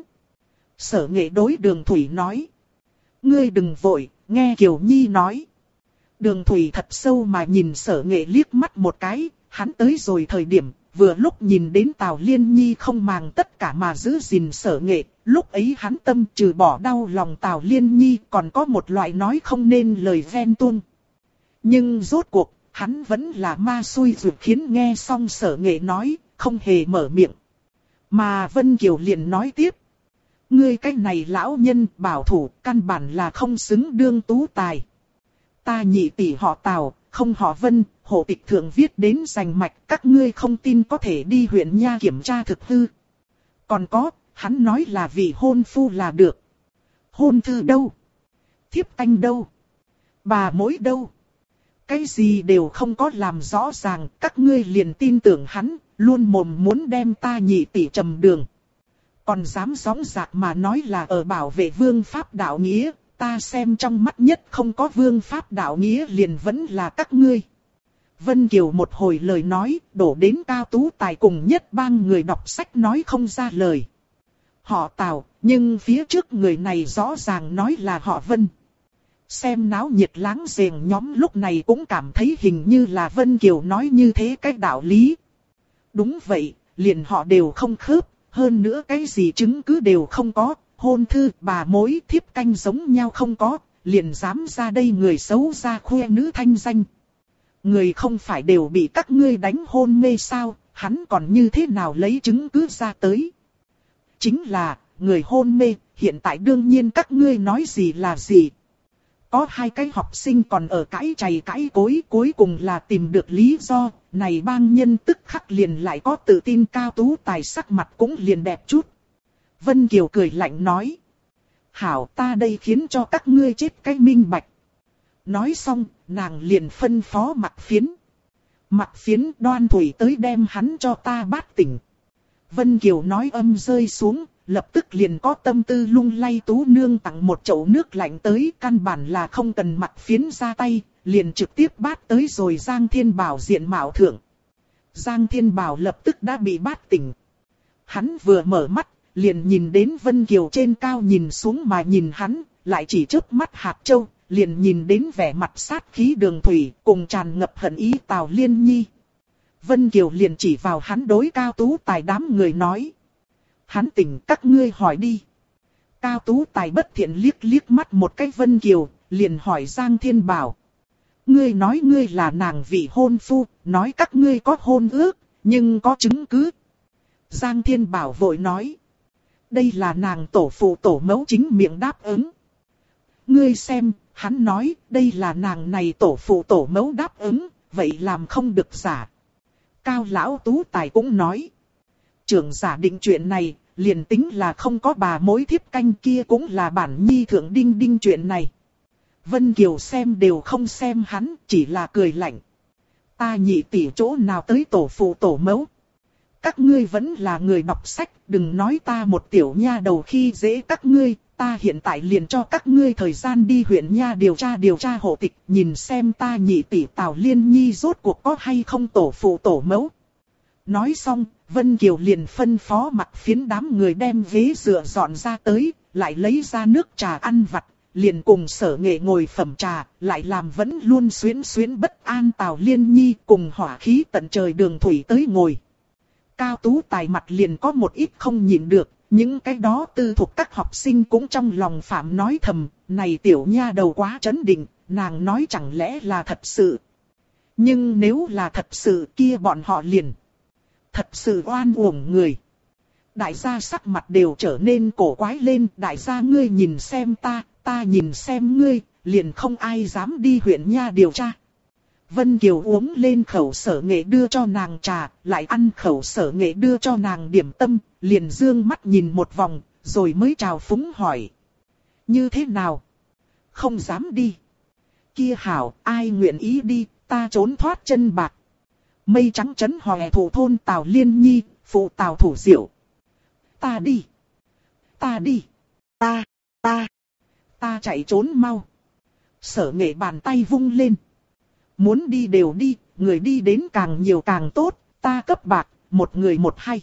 Sở Nghệ đối Đường Thủy nói. Ngươi đừng vội, nghe Kiều Nhi nói. Đường Thủy thật sâu mà nhìn Sở Nghệ liếc mắt một cái, hắn tới rồi thời điểm, vừa lúc nhìn đến Tào Liên Nhi không màng tất cả mà giữ gìn Sở Nghệ, lúc ấy hắn tâm trừ bỏ đau lòng Tào Liên Nhi còn có một loại nói không nên lời ghen tuông. Nhưng rốt cuộc, hắn vẫn là ma xui ruột khiến nghe xong Sở Nghệ nói, không hề mở miệng. Mà Vân Kiều liền nói tiếp. Ngươi cái này lão nhân bảo thủ căn bản là không xứng đương Tú Tài. Ta nhị tỷ họ Tào, không họ Vân, hộ tịch thượng viết đến rành mạch, các ngươi không tin có thể đi huyện nha kiểm tra thực hư. Còn có, hắn nói là vì hôn phu là được. Hôn thư đâu? Thiếp canh đâu? Bà mối đâu? Cái gì đều không có làm rõ ràng, các ngươi liền tin tưởng hắn, luôn mồm muốn đem ta nhị tỷ trầm đường. Còn dám dõng dạc mà nói là ở bảo vệ vương pháp đạo nghĩa. Ta xem trong mắt nhất không có vương pháp đạo nghĩa liền vẫn là các ngươi. Vân Kiều một hồi lời nói, đổ đến Cao Tú Tài cùng nhất bang người đọc sách nói không ra lời. Họ Tào, nhưng phía trước người này rõ ràng nói là họ Vân. Xem náo nhiệt láng giềng nhóm lúc này cũng cảm thấy hình như là Vân Kiều nói như thế cái đạo lý. Đúng vậy, liền họ đều không khớp, hơn nữa cái gì chứng cứ đều không có. Hôn thư, bà mối, thiếp canh giống nhau không có, liền dám ra đây người xấu ra khoe nữ thanh danh. Người không phải đều bị các ngươi đánh hôn mê sao, hắn còn như thế nào lấy chứng cứ ra tới. Chính là, người hôn mê, hiện tại đương nhiên các ngươi nói gì là gì. Có hai cái học sinh còn ở cãi chày cãi cối, cuối cùng là tìm được lý do, này bang nhân tức khắc liền lại có tự tin. Cao Tú Tài sắc mặt cũng liền đẹp chút. Vân Kiều cười lạnh nói. Hảo, ta đây khiến cho các ngươi chết cái minh bạch. Nói xong, nàng liền phân phó Mặc Phiến. Mặc Phiến đoan thủy tới đem hắn cho ta bát tỉnh. Vân Kiều nói âm rơi xuống, lập tức liền có tâm tư lung lay Tú Nương tặng một chậu nước lạnh tới. Căn bản là không cần Mặc Phiến ra tay, liền trực tiếp bát tới rồi Giang Thiên Bảo diện mạo thượng. Giang Thiên Bảo lập tức đã bị bát tỉnh. Hắn vừa mở mắt, liền nhìn đến Vân Kiều trên cao nhìn xuống mà nhìn hắn, lại chỉ chớp mắt hạt châu, liền nhìn đến vẻ mặt sát khí Đường Thủy cùng tràn ngập hận ý Tào Liên Nhi. Vân Kiều liền chỉ vào hắn đối Cao Tú Tài đám người nói. Hắn tỉnh, các ngươi hỏi đi. Cao Tú Tài bất thiện liếc liếc mắt một cái Vân Kiều, liền hỏi Giang Thiên Bảo. Ngươi nói ngươi là nàng vị hôn phu, nói các ngươi có hôn ước, nhưng có chứng cứ. Giang Thiên Bảo vội nói. Đây là nàng tổ phụ tổ mẫu chính miệng đáp ứng. Ngươi xem, hắn nói đây là nàng này tổ phụ tổ mẫu đáp ứng, vậy làm không được giả. Cao Lão Tú Tài cũng nói. Trưởng giả định chuyện này, liền tính là không có bà mối thiếp canh kia cũng là bản nhi thượng đinh đinh chuyện này. Vân Kiều xem đều không xem hắn, chỉ là cười lạnh. Ta nhị tỷ chỗ nào tới tổ phụ tổ mẫu. Các ngươi vẫn là người đọc sách, đừng nói ta một tiểu nha đầu khi dễ các ngươi, ta hiện tại liền cho các ngươi thời gian đi huyện nha điều tra hộ tịch, nhìn xem ta nhị tỷ Tào Liên Nhi rốt cuộc có hay không tổ phụ tổ mẫu. Nói xong, Vân Kiều liền phân phó mặc phiến đám người đem ghế dựa dọn ra tới, lại lấy ra nước trà ăn vặt, liền cùng Sở Nghệ ngồi phẩm trà, lại làm vẫn luôn xuyến bất an Tào Liên Nhi cùng hỏa khí tận trời Đường Thủy tới ngồi. Cao Tú Tài mặt liền có một ít không nhịn được, những cái đó tư thuộc các học sinh cũng trong lòng phạm nói thầm, này tiểu nha đầu quá trấn định, nàng nói chẳng lẽ là thật sự. Nhưng nếu là thật sự kia bọn họ liền thật sự oan uổng người. Đại gia sắc mặt đều trở nên cổ quái lên, đại gia ngươi nhìn xem ta nhìn xem ngươi, liền không ai dám đi huyện nha điều tra. Vân Kiều uống lên khẩu Sở Nghệ đưa cho nàng trà, lại ăn khẩu Sở Nghệ đưa cho nàng điểm tâm, liền dương mắt nhìn một vòng, rồi mới chào phúng hỏi. Như thế nào? Không dám đi. Kia hảo, ai nguyện ý đi, ta trốn thoát chân bạc. Mây trắng trấn hòe thủ thôn Tào Liên Nhi, phụ Tào Thủ Diệu. Ta đi. Ta đi. Ta chạy trốn mau. Sở Nghệ bàn tay vung lên. Muốn đi đều đi, người đi đến càng nhiều càng tốt, ta cấp bạc, một người một hay.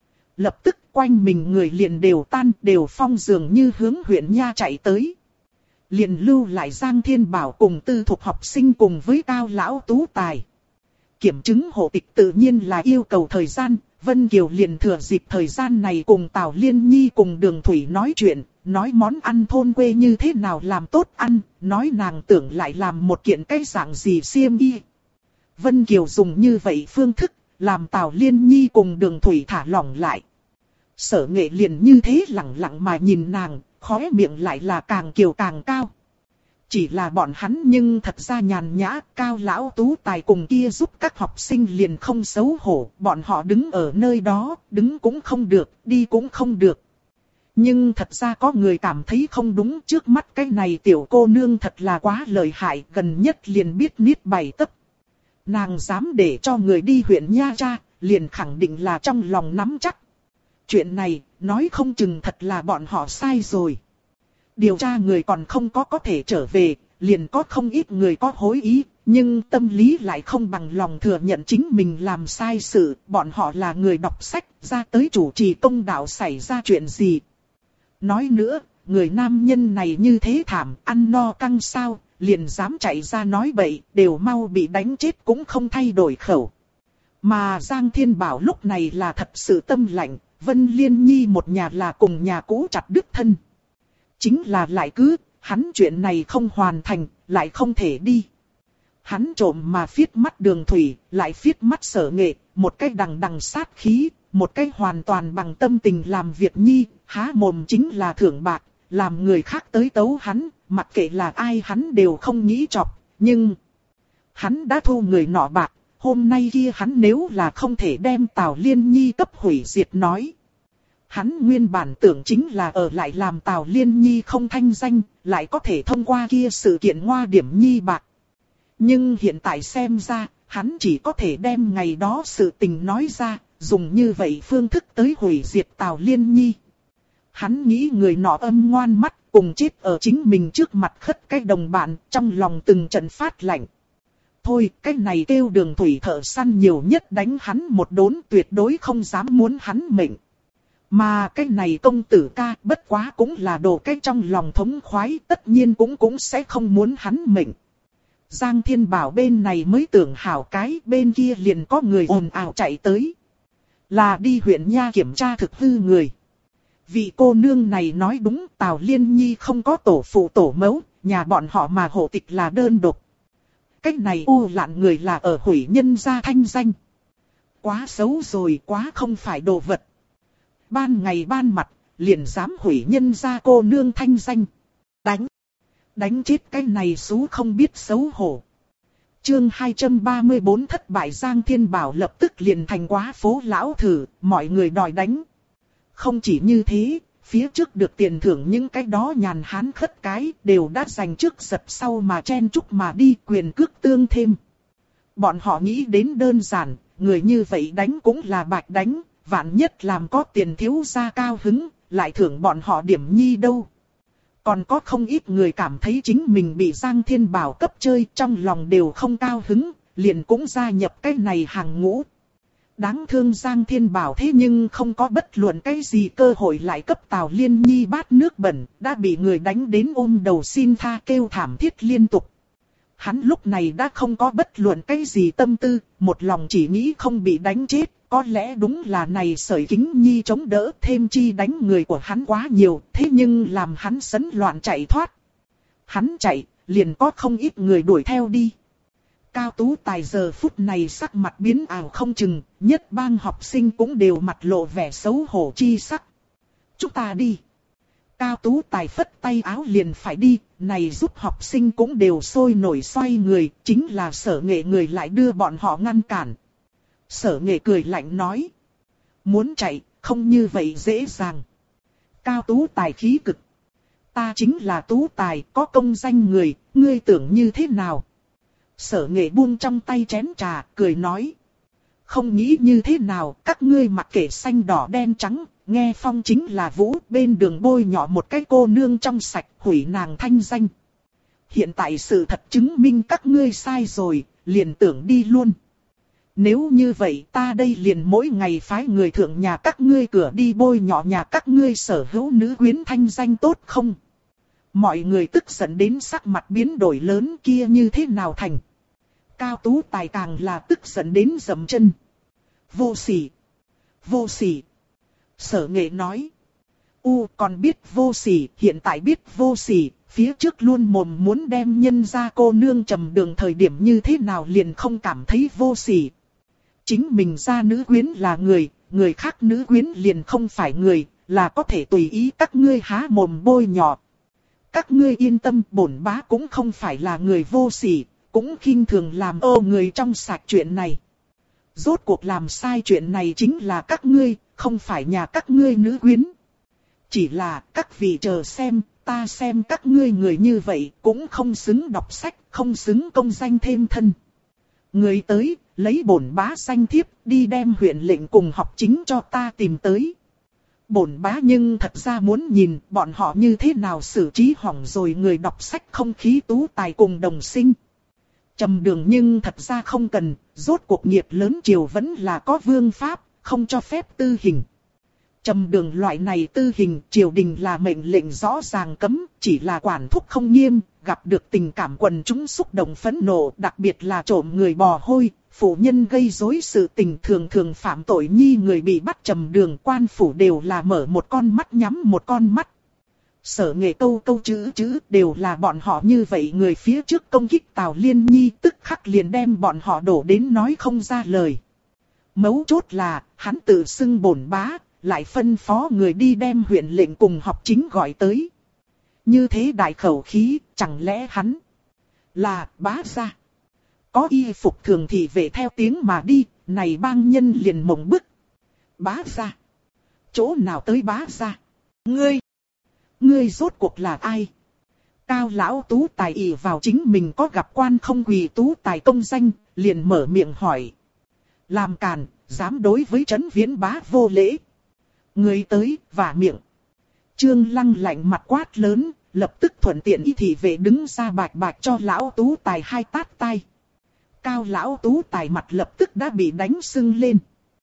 Lập tức quanh mình người liền đều tan, đều phong dường như hướng huyện nha chạy tới. Liền lưu lại Giang Thiên Bảo cùng tư thục học sinh cùng với Cao Lão Tú Tài. Kiểm chứng hộ tịch tự nhiên là yêu cầu thời gian, Vân Kiều liền thừa dịp thời gian này cùng Tào Liên Nhi cùng Đường Thủy nói chuyện, nói món ăn thôn quê như thế nào làm tốt ăn, nói nàng tưởng lại làm một kiện cái dạng gì xiêm y. Vân Kiều dùng như vậy phương thức, làm Tào Liên Nhi cùng Đường Thủy thả lỏng lại. Sở Nghệ liền như thế lặng lặng mà nhìn nàng, khóe miệng lại là càng kiều càng cao. Chỉ là bọn hắn nhưng thật ra nhàn nhã, Cao Lão Tú Tài cùng kia giúp các học sinh liền không xấu hổ, bọn họ đứng ở nơi đó, đứng cũng không được, đi cũng không được. Nhưng thật ra có người cảm thấy không đúng, trước mắt cái này tiểu cô nương thật là quá lợi hại, gần nhất liền biết niết bảy tấc. Nàng dám để cho người đi huyện nha tra, liền khẳng định là trong lòng nắm chắc. Chuyện này, nói không chừng thật là bọn họ sai rồi. Điều tra người còn không có thể trở về, liền có không ít người có hối ý, nhưng tâm lý lại không bằng lòng thừa nhận chính mình làm sai sự, bọn họ là người đọc sách, ra tới chủ trì công đạo xảy ra chuyện gì. Nói nữa, người nam nhân này như thế thảm, ăn no căng sao, liền dám chạy ra nói bậy, đều mau bị đánh chết cũng không thay đổi khẩu. Mà Giang Thiên Bảo lúc này là thật sự tâm lạnh, Vân Liên Nhi một nhà là cùng nhà cũ chặt đứt thân. Chính là lại cứ, hắn chuyện này không hoàn thành, lại không thể đi. Hắn trộm mà phiết mắt Đường Thủy, lại phiết mắt Sở Nghệ, một cái đằng sát khí, một cái hoàn toàn bằng tâm tình làm việc nhi, há mồm chính là thưởng bạc, làm người khác tới tấu hắn, mặc kệ là ai hắn đều không nghĩ chọc, nhưng hắn đã thu người nọ bạc, hôm nay kia hắn nếu là không thể đem Tào Liên Nhi cấp hủy diệt nói. Hắn nguyên bản tưởng chính là ở lại làm Tào Liên Nhi không thanh danh, lại có thể thông qua kia sự kiện ngoa điểm nhi bạc. Nhưng hiện tại xem ra, hắn chỉ có thể đem ngày đó sự tình nói ra, dùng như vậy phương thức tới hủy diệt Tào Liên Nhi. Hắn nghĩ người nọ âm ngoan mắt, cùng chết ở chính mình trước mặt khất cái đồng bạn, trong lòng từng trận phát lạnh. Thôi, cái này kêu Đường Thủy thợ săn nhiều nhất đánh hắn một đốn, tuyệt đối không dám muốn hắn mệnh. Mà cái này công tử ca bất quá cũng là đồ cái trong lòng thống khoái, tất nhiên cũng sẽ không muốn hắn mệnh. Giang Thiên Bảo bên này mới tưởng hảo cái, bên kia liền có người ồn ào chạy tới. Là đi huyện nha kiểm tra thực hư người. Vị cô nương này nói đúng, Tào Liên Nhi không có tổ phụ tổ mẫu, nhà bọn họ mà hộ tịch là đơn độc. Cách này lạn người là ở hủy nhân gia thanh danh. Quá xấu rồi, quá không phải đồ vật. Ban ngày ban mặt, liền dám hủy nhân gia cô nương thanh danh. Đánh chết cái này xú không biết xấu hổ. Chương 234 thất bại. Giang Thiên Bảo lập tức liền thành quá phố lão thử, mọi người đòi đánh. Không chỉ như thế, phía trước được tiền thưởng những cái đó nhàn hán khất cái đều đã giành trước giật sau mà chen chúc mà đi, quyền cước tương thêm. Bọn họ nghĩ đến đơn giản, người như vậy đánh cũng là bạch đánh, vạn nhất làm có tiền thiếu gia cao hứng, lại thưởng bọn họ điểm nhi đâu. Còn có không ít người cảm thấy chính mình bị Giang Thiên Bảo cấp chơi, trong lòng đều không cao hứng, liền cũng gia nhập cái này hàng ngũ. Đáng thương Giang Thiên Bảo thế nhưng không có bất luận cái gì cơ hội lại cấp Tào Liên Nhi bát nước bẩn, đã bị người đánh đến ôm đầu xin tha kêu thảm thiết liên tục. Hắn lúc này đã không có bất luận cái gì tâm tư, một lòng chỉ nghĩ không bị đánh chết, có lẽ đúng là này sợi kính nhi chống đỡ, thêm chi đánh người của hắn quá nhiều, thế nhưng làm hắn sấn loạn chạy thoát. Hắn chạy, liền có không ít người đuổi theo đi. Cao Tú Tài giờ phút này sắc mặt biến ảo không chừng, nhất bang học sinh cũng đều mặt lộ vẻ xấu hổ chi sắc. Chúng ta đi. Cao Tú Tài phất tay áo liền phải đi, này giúp học sinh cũng đều sôi nổi xoay người, chính là Sở Nghệ người lại đưa bọn họ ngăn cản. Sở Nghệ cười lạnh nói. Muốn chạy, không như vậy dễ dàng. Cao Tú Tài khí cực. Ta chính là Tú Tài, có công danh người, ngươi tưởng như thế nào? Sở Nghệ buông trong tay chén trà, cười nói. Không nghĩ như thế nào, các ngươi mặc kệ xanh đỏ đen trắng, nghe phong chính là vũ, bên đường bôi nhọ một cái cô nương trong sạch, hủy nàng thanh danh. Hiện tại sự thật chứng minh các ngươi sai rồi, liền tưởng đi luôn. Nếu như vậy ta đây liền mỗi ngày phái người thượng nhà các ngươi cửa đi bôi nhọ nhà các ngươi sở hữu nữ quyến thanh danh tốt không? Mọi người tức giận đến sắc mặt biến đổi lớn kia như thế nào thành. Cao Tú Tài càng là tức giận đến dậm chân. Vô sỉ! Vô sỉ! Sở Nghệ nói. Còn biết vô sỉ, hiện tại biết vô sỉ, phía trước luôn mồm muốn đem nhân ra cô nương trầm đường thời điểm như thế nào liền không cảm thấy vô sỉ. Chính mình ra nữ quyến là người, người khác nữ quyến liền không phải người, là có thể tùy ý các ngươi há mồm bôi nhọ. Các ngươi yên tâm, bổn bá cũng không phải là người vô sỉ, cũng khinh thường làm người trong sạch chuyện này. Rốt cuộc làm sai chuyện này chính là các ngươi, không phải nhà các ngươi nữ quyến. Chỉ là các vị chờ xem, ta xem các ngươi người như vậy cũng không xứng đọc sách, không xứng công danh thêm thân. Người tới, lấy bổn bá danh thiếp, đi đem huyện lệnh cùng học chính cho ta tìm tới. Bổn bá nhưng thật ra muốn nhìn bọn họ như thế nào xử trí hỏng rồi người đọc sách không khí Tú Tài cùng đồng sinh. Trầm đường nhưng thật ra không cần, rốt cuộc nghiệp lớn triều vẫn là có vương pháp, không cho phép tư hình. Trầm đường loại này tư hình triều đình là mệnh lệnh rõ ràng cấm, chỉ là quản thúc không nghiêm, gặp được tình cảm quần chúng xúc động phẫn nộ, đặc biệt là trộm người bò hôi, phụ nhân gây rối sự tình thường thường phạm tội nhi người bị bắt trầm đường quan phủ đều là mở một con mắt nhắm một con mắt. Sở Nghệ câu chữ đều là bọn họ như vậy người phía trước công kích Tào Liên Nhi tức khắc liền đem bọn họ đổ đến nói không ra lời. Mấu chốt là hắn tự xưng bổn bá, lại phân phó người đi đem huyện lệnh cùng học chính gọi tới. Như thế đại khẩu khí, chẳng lẽ hắn là bá gia? Có y phục thường thì về theo tiếng mà đi, này bang nhân liền mộng bức. Bá gia? Chỗ nào tới bá gia? Ngươi rốt cuộc là ai? Cao lão Tú Tài ỷ vào chính mình có gặp quan không quỳ Tú Tài công danh, liền mở miệng hỏi. Làm càn, dám đối với Trấn Viễn bá vô lễ. Người tới, vả miệng. Trương Lăng lạnh mặt quát lớn, lập tức thuận tiện y thị vệ đứng ra bạch bạch cho lão Tú Tài hai tát tay. Cao lão tú tài mặt lập tức đã bị đánh sưng lên.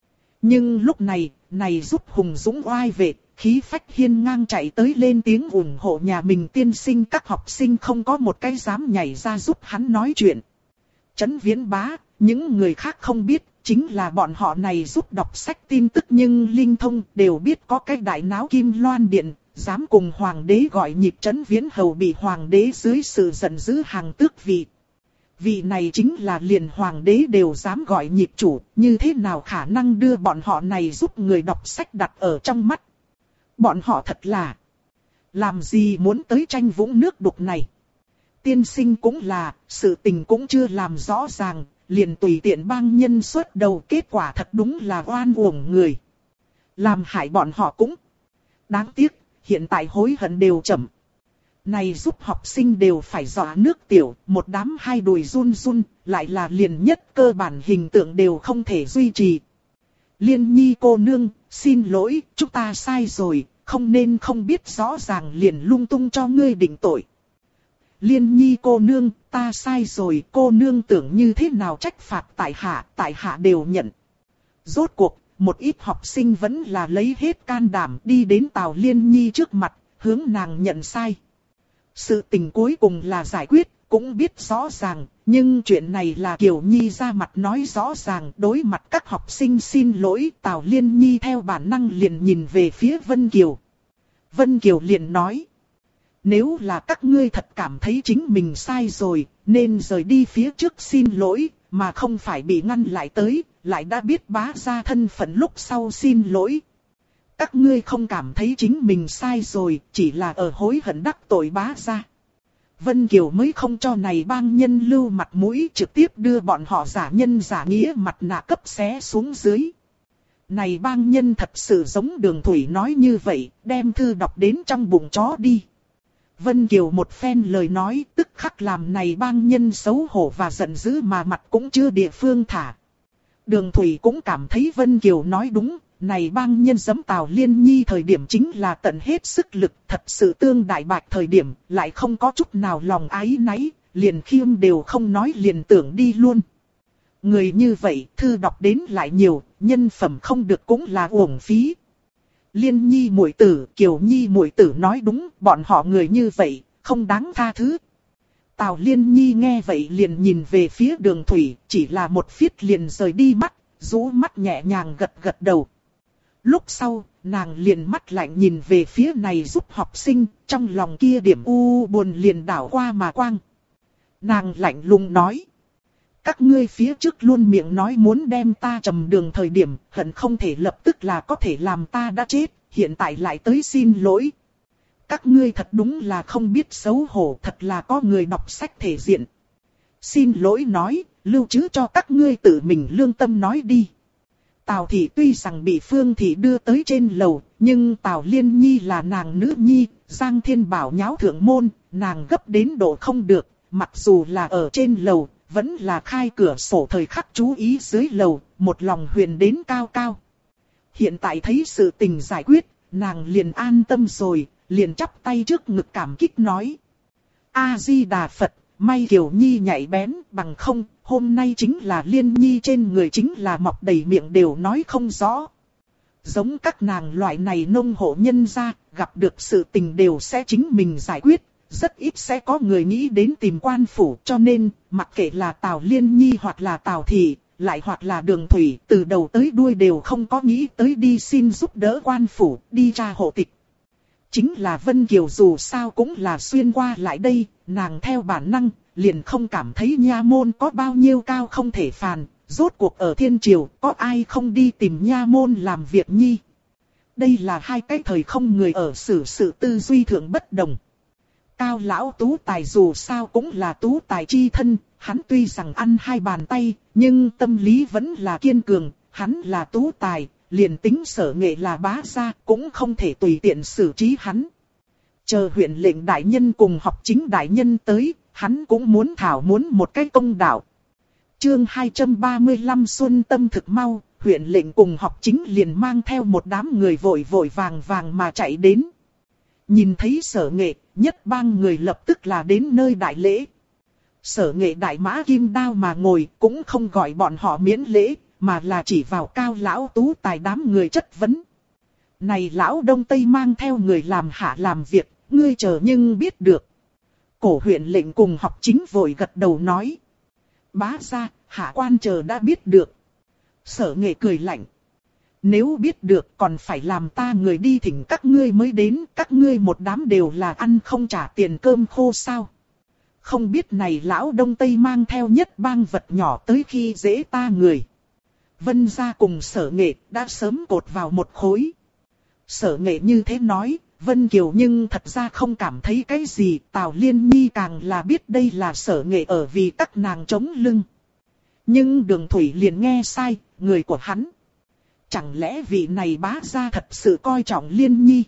Nhưng lúc này, giúp hùng dũng oai vệ, khí phách hiên ngang chạy tới lên tiếng ủng hộ nhà mình tiên sinh, các học sinh không có một cái dám nhảy ra giúp hắn nói chuyện. Trấn Viễn Bá, những người khác không biết, chính là bọn họ này giúp đọc sách tin tức nhưng linh thông đều biết có cái đại náo Kim Loan Điện, dám cùng hoàng đế gọi nhịp. Trấn Viễn Hầu bị hoàng đế dưới sự giận dữ hàng tước vị. Vị này chính là liền hoàng đế đều dám gọi nhịp chủ, như thế nào khả năng đưa bọn họ này giúp người đọc sách đặt ở trong mắt. Bọn họ thật là làm gì muốn tới tranh vũng nước đục này. Tiên sinh cũng là, sự tình cũng chưa làm rõ ràng, liền tùy tiện bang nhân xuất đầu, kết quả thật đúng là oan uổng người. Làm hại bọn họ cũng đáng tiếc, hiện tại hối hận đều chậm. Này giúp học sinh đều phải dọa nước tiểu, một đám hai đùi run run, lại là liền nhất cơ bản hình tượng đều không thể duy trì. Liên Nhi cô nương, xin lỗi, chúng ta sai rồi, không nên không biết rõ ràng liền lung tung cho ngươi định tội. Liên Nhi cô nương, ta sai rồi, cô nương tưởng như thế nào trách phạt tại hạ đều nhận. Rốt cuộc, một ít học sinh vẫn là lấy hết can đảm đi đến Tào Liên Nhi trước mặt, hướng nàng nhận sai. Sự tình cuối cùng là giải quyết, cũng biết rõ ràng, nhưng chuyện này là Kiều Nhi ra mặt nói rõ ràng. Đối mặt các học sinh xin lỗi, Tào Liên Nhi theo bản năng liền nhìn về phía Vân Kiều. Vân Kiều liền nói, nếu là các ngươi thật cảm thấy chính mình sai rồi, nên rời đi phía trước xin lỗi, mà không phải bị ngăn lại tới, lại đã biết bá gia thân phận lúc sau xin lỗi. Các ngươi không cảm thấy chính mình sai rồi, chỉ là ở hối hận đắc tội bá gia. Vân Kiều mới không cho này bang nhân lưu mặt mũi, trực tiếp đưa bọn họ giả nhân giả nghĩa mặt nạ cấp xé xuống dưới. Này bang nhân thật sự giống Đường Thủy nói như vậy, đem thư đọc đến trong bụng chó đi. Vân Kiều một phen lời nói tức khắc làm này bang nhân xấu hổ và giận dữ mà mặt cũng chưa địa phương thả. Đường Thủy cũng cảm thấy Vân Kiều nói đúng, này bang nhân giẫm Tào Liên Nhi thời điểm chính là tận hết sức lực, thật sự tương đại bạch thời điểm, lại không có chút nào lòng ái náy, liền khiêm đều không nói liền tưởng đi luôn. Người như vậy, thư đọc đến lại nhiều, nhân phẩm không được cũng là uổng phí. Liên Nhi muội tử, Kiều Nhi muội tử nói đúng, bọn họ người như vậy, không đáng tha thứ. Tào Liên Nhi nghe vậy liền nhìn về phía Đường Thủy, chỉ là một phiết liền rời đi mắt, rũ mắt nhẹ nhàng gật gật đầu. Lúc sau, nàng liền mắt lạnh nhìn về phía này giúp học sinh, trong lòng kia điểm u buồn liền đảo qua mà quang. Nàng lạnh lùng nói, các ngươi phía trước luôn miệng nói muốn đem ta trầm đường thời điểm, hận không thể lập tức là có thể làm ta đã chết, hiện tại lại tới xin lỗi. Các ngươi thật đúng là không biết xấu hổ, thật là có người đọc sách thể diện. Xin lỗi nói, lưu trữ cho các ngươi tự mình lương tâm nói đi. Tào Thị tuy rằng bị Phương Thị đưa tới trên lầu, nhưng Tào Liên Nhi là nàng nữ nhi, Giang Thiên Bảo nháo thượng môn, nàng gấp đến độ không được, mặc dù là ở trên lầu, vẫn là khai cửa sổ thời khắc chú ý dưới lầu, một lòng huyền đến cao cao. Hiện tại thấy sự tình giải quyết, nàng liền an tâm rồi, liền chắp tay trước ngực cảm kích nói. A-di-đà Phật, may Kiều Nhi nhạy bén, bằng không, hôm nay chính là Liên Nhi trên người chính là mọc đầy miệng đều nói không rõ. Giống các nàng loại này nông hộ nhân gia, gặp được sự tình đều sẽ chính mình giải quyết. Rất ít sẽ có người nghĩ đến tìm quan phủ, cho nên, mặc kệ là Tào Liên Nhi hoặc là Tào Thị, lại hoặc là Đường Thủy, từ đầu tới đuôi đều không có nghĩ tới đi xin giúp đỡ quan phủ, đi tra hộ tịch. Chính là Vân Kiều dù sao cũng là xuyên qua lại đây, nàng theo bản năng, liền không cảm thấy nha môn có bao nhiêu cao không thể phàn, rốt cuộc ở thiên triều, có ai không đi tìm nha môn làm việc nhi. Đây là hai cái thời không người ở xử sự tư duy thượng bất đồng. Cao lão tú tài dù sao cũng là tú tài chi thân, hắn tuy rằng ăn hai bàn tay, nhưng tâm lý vẫn là kiên cường, hắn là tú tài, liền tính sở nghệ là bá gia, cũng không thể tùy tiện xử trí hắn. Chờ huyện lệnh đại nhân cùng học chính đại nhân tới, hắn cũng muốn thảo muốn một cái công đạo. Chương 235 Xuân Tâm thực mau, huyện lệnh cùng học chính liền mang theo một đám người vội vội vàng vàng mà chạy đến. Nhìn thấy sở nghệ, nhất bang người lập tức là đến nơi đại lễ. Sở Nghệ đại mã kim đao mà ngồi cũng không gọi bọn họ miễn lễ, mà là chỉ vào Cao lão Tú Tài đám người chất vấn. Này lão Đông Tây mang theo người làm hạ làm việc, ngươi chờ nhưng biết được. Cổ huyện lệnh cùng học chính vội gật đầu nói. Bá gia, hạ quan chờ đã biết được. Sở Nghệ cười lạnh. Nếu biết được còn phải làm ta người đi thỉnh các ngươi mới đến, các ngươi một đám đều là ăn không trả tiền cơm khô sao. Không biết này lão Đông Tây mang theo nhất bang vật nhỏ tới khi dễ ta người. Vân gia cùng Sở Nghệ đã sớm cột vào một khối. Sở Nghệ như thế nói, Vân Kiều nhưng thật ra không cảm thấy cái gì, Tào Liên Nhi càng là biết đây là Sở Nghệ ở vì các nàng chống lưng. Nhưng Đường Thủy liền nghe sai, người của hắn. Chẳng lẽ vị này bá gia thật sự coi trọng Liên Nhi?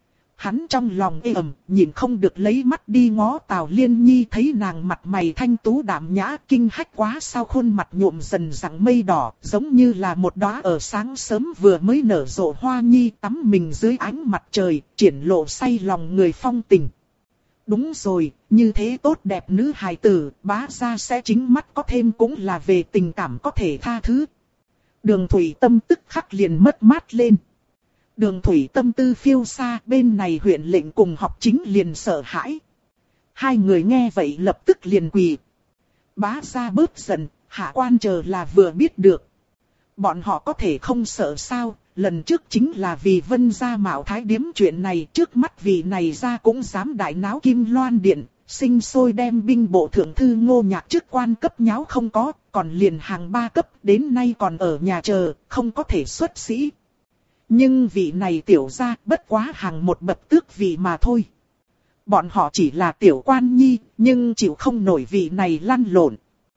Hắn trong lòng ê ẩm, nhìn không được lấy mắt đi ngó Tào Liên Nhi, thấy nàng mặt mày thanh tú đạm nhã, kinh hách quá, sao khuôn mặt nhuộm dần rạng mây đỏ, giống như là một đóa ở sáng sớm vừa mới nở rộ hoa nhi tắm mình dưới ánh mặt trời, triển lộ say lòng người phong tình. Đúng rồi, như thế tốt đẹp nữ hài tử, bá gia sẽ chính mắt có thêm cũng là về tình cảm có thể tha thứ. Đường Thủy Tâm tức khắc liền mất mát lên. Đường Thủy Tâm tư phiêu xa, bên này huyện lệnh cùng học chính liền sợ hãi. Hai người nghe vậy lập tức liền quỳ. Bá gia bớt giận, hạ quan chờ là vừa biết được. Bọn họ có thể không sợ sao, lần trước chính là vì Vân gia mạo thái điếm chuyện này, trước mắt vị này ra cũng dám đại náo Kim Loan Điện, sinh sôi đem binh bộ thượng thư Ngô Nhạc chức quan cấp nháo không có, còn liền hàng 3 cấp đến nay còn ở nhà chờ, không có thể xuất sĩ. Nhưng vị này tiểu gia bất quá hàng một bậc tước vị mà thôi. Bọn họ chỉ là tiểu quan nhi, nhưng chịu không nổi vị này lăn lộn.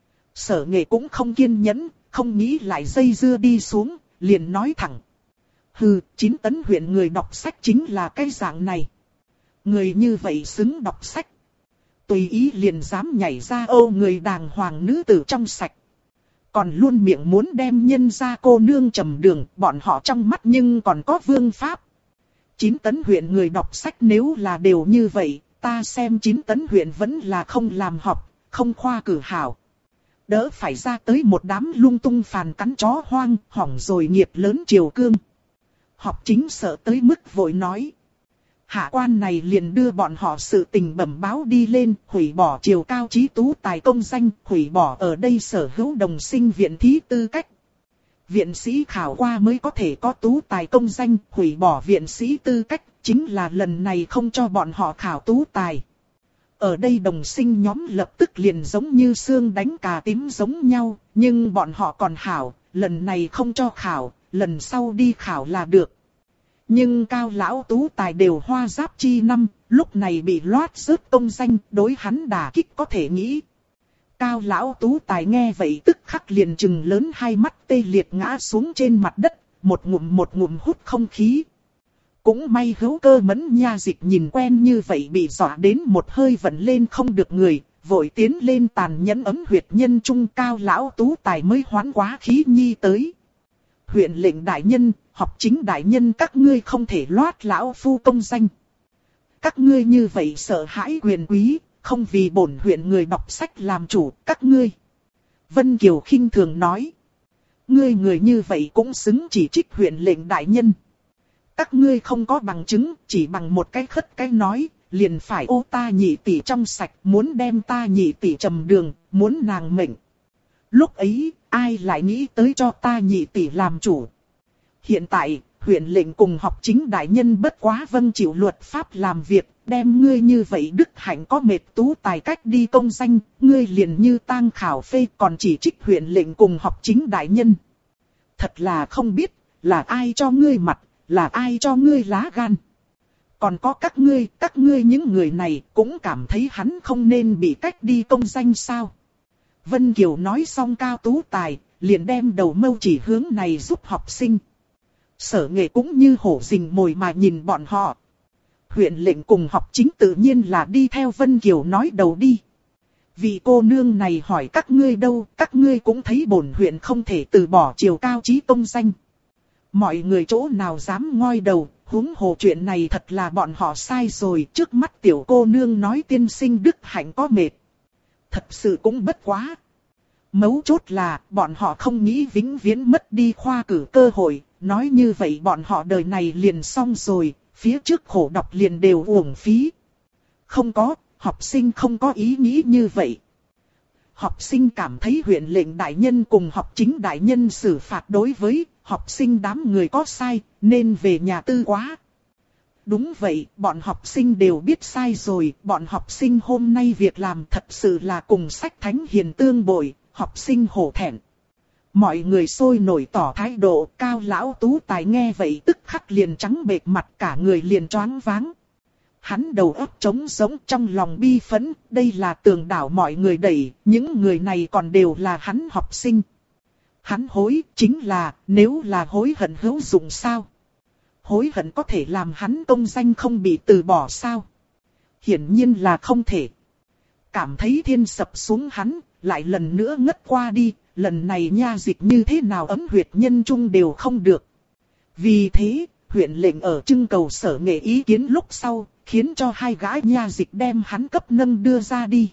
Sở Nghệ cũng không kiên nhẫn, không nghĩ lại dây dưa đi xuống, liền nói thẳng. Hừ, 9 tấn huyện người đọc sách chính là cái dạng này. Người như vậy xứng đọc sách. Tùy ý liền dám nhảy ra ô người đàng hoàng nữ tử trong sạch. Còn luôn miệng muốn đem nhân gia cô nương trầm đường, bọn họ trong mắt nhưng còn có vương pháp. 9 tấn huyện người đọc sách nếu là đều như vậy, ta xem 9 tấn huyện vẫn là không làm học, không khoa cử hảo. Đỡ phải ra tới một đám lung tung phàn cắn chó hoang, hỏng rồi nghiệp lớn triều cương. Học chính sợ tới mức vội nói. Hạ quan này liền đưa bọn họ sự tình bẩm báo đi lên, hủy bỏ triều cao trí tú tài công danh, hủy bỏ ở đây sở hữu đồng sinh viện thí tư cách. Viện sĩ khảo qua mới có thể có tú tài công danh, hủy bỏ viện sĩ tư cách, chính là lần này không cho bọn họ khảo tú tài. Ở đây đồng sinh nhóm lập tức liền giống như xương đánh cà tím giống nhau, nhưng bọn họ còn hảo, lần này không cho khảo, lần sau đi khảo là được. Nhưng Cao lão Tú Tài đều hoa giáp chi năm, lúc này bị loát rớt công danh, đối hắn đả kích có thể nghĩ. Cao lão Tú Tài nghe vậy tức khắc liền trừng lớn hai mắt, tê liệt ngã xuống trên mặt đất, một ngụm hút không khí. Cũng may Hữu Cơ Mẫn nha dịch nhìn quen như vậy bị dọa đến một hơi vận lên không được người, vội tiến lên tàn nhẫn ấm huyệt nhân trung. Cao lão Tú Tài mới hoán quá khí nhi tới. Huyện lệnh đại nhân, học chính đại nhân, các ngươi không thể loát lão phu công danh. Các ngươi như vậy sợ hãi quyền quý, không vì bổn huyện người đọc sách làm chủ, các ngươi. Vân Kiều khinh thường nói. Ngươi người như vậy cũng xứng chỉ trích huyện lệnh đại nhân. Các ngươi không có bằng chứng, chỉ bằng một cái khất cái nói, liền phải ô ta nhị tỷ trong sạch, muốn đem ta nhị tỷ trầm đường, muốn nàng mệnh. Lúc ấy, ai lại nghĩ tới cho ta nhị tỷ làm chủ. Hiện tại, huyện lệnh cùng học chính đại nhân bất quá vâng chịu luật pháp làm việc, đem ngươi như vậy đức hạnh có mệt tú tài cách đi công danh, ngươi liền như tang khảo phê, còn chỉ trích huyện lệnh cùng học chính đại nhân. Thật là không biết, là ai cho ngươi mặt, là ai cho ngươi lá gan. Còn có các ngươi những người này cũng cảm thấy hắn không nên bị cách đi công danh sao. Vân Kiều nói xong Cao Tú Tài, liền đem đầu mâu chỉ hướng này giúp học sinh. Sở Nghệ cũng như hổ rình mồi mà nhìn bọn họ. Huyện lệnh cùng học chính tự nhiên là đi theo Vân Kiều nói đầu đi. Vì cô nương này hỏi các ngươi đâu, các ngươi cũng thấy bổn huyện không thể từ bỏ triều cao trí công danh. Mọi người chỗ nào dám ngoi đầu, huống hồ chuyện này thật là bọn họ sai rồi, trước mắt tiểu cô nương nói tiên sinh đức hạnh có mệt. thật sự cũng bất quá. Mấu chốt là bọn họ không nghĩ vĩnh viễn mất đi khoa cử cơ hội, nói như vậy bọn họ đời này liền xong rồi, phía trước khổ đọc liền đều uổng phí. Không có, học sinh không có ý nghĩ như vậy. Học sinh cảm thấy huyện lệnh đại nhân cùng học chính đại nhân xử phạt đối với học sinh đám người có sai, nên về nhà tư quá. Đúng vậy, bọn học sinh đều biết sai rồi, bọn học sinh hôm nay việc làm thật sự là cùng sách thánh hiền tương bội, học sinh hổ thẹn. Mọi người sôi nổi tỏ thái độ, Cao lão Tú Tài nghe vậy tức khắc liền trắng bệch mặt, cả người liền choáng váng. Hắn đầu óc trống rỗng, trong lòng bi phẫn, đây là tường đảo mọi người đẩy, những người này còn đều là hắn học sinh. Hắn hối, chính là, nếu là hối hận hữu dụng sao? Hối hận có thể làm hắn công danh không bị từ bỏ sao? Hiển nhiên là không thể. Cảm thấy thiên sập xuống hắn, lại lần nữa ngất qua đi, lần này nha dịch như thế nào ấm huyệt nhân trung đều không được. Vì thế, huyện lệnh ở trưng cầu sở nghệ ý kiến lúc sau, khiến cho hai gã nha dịch đem hắn cấp nâng đưa ra đi.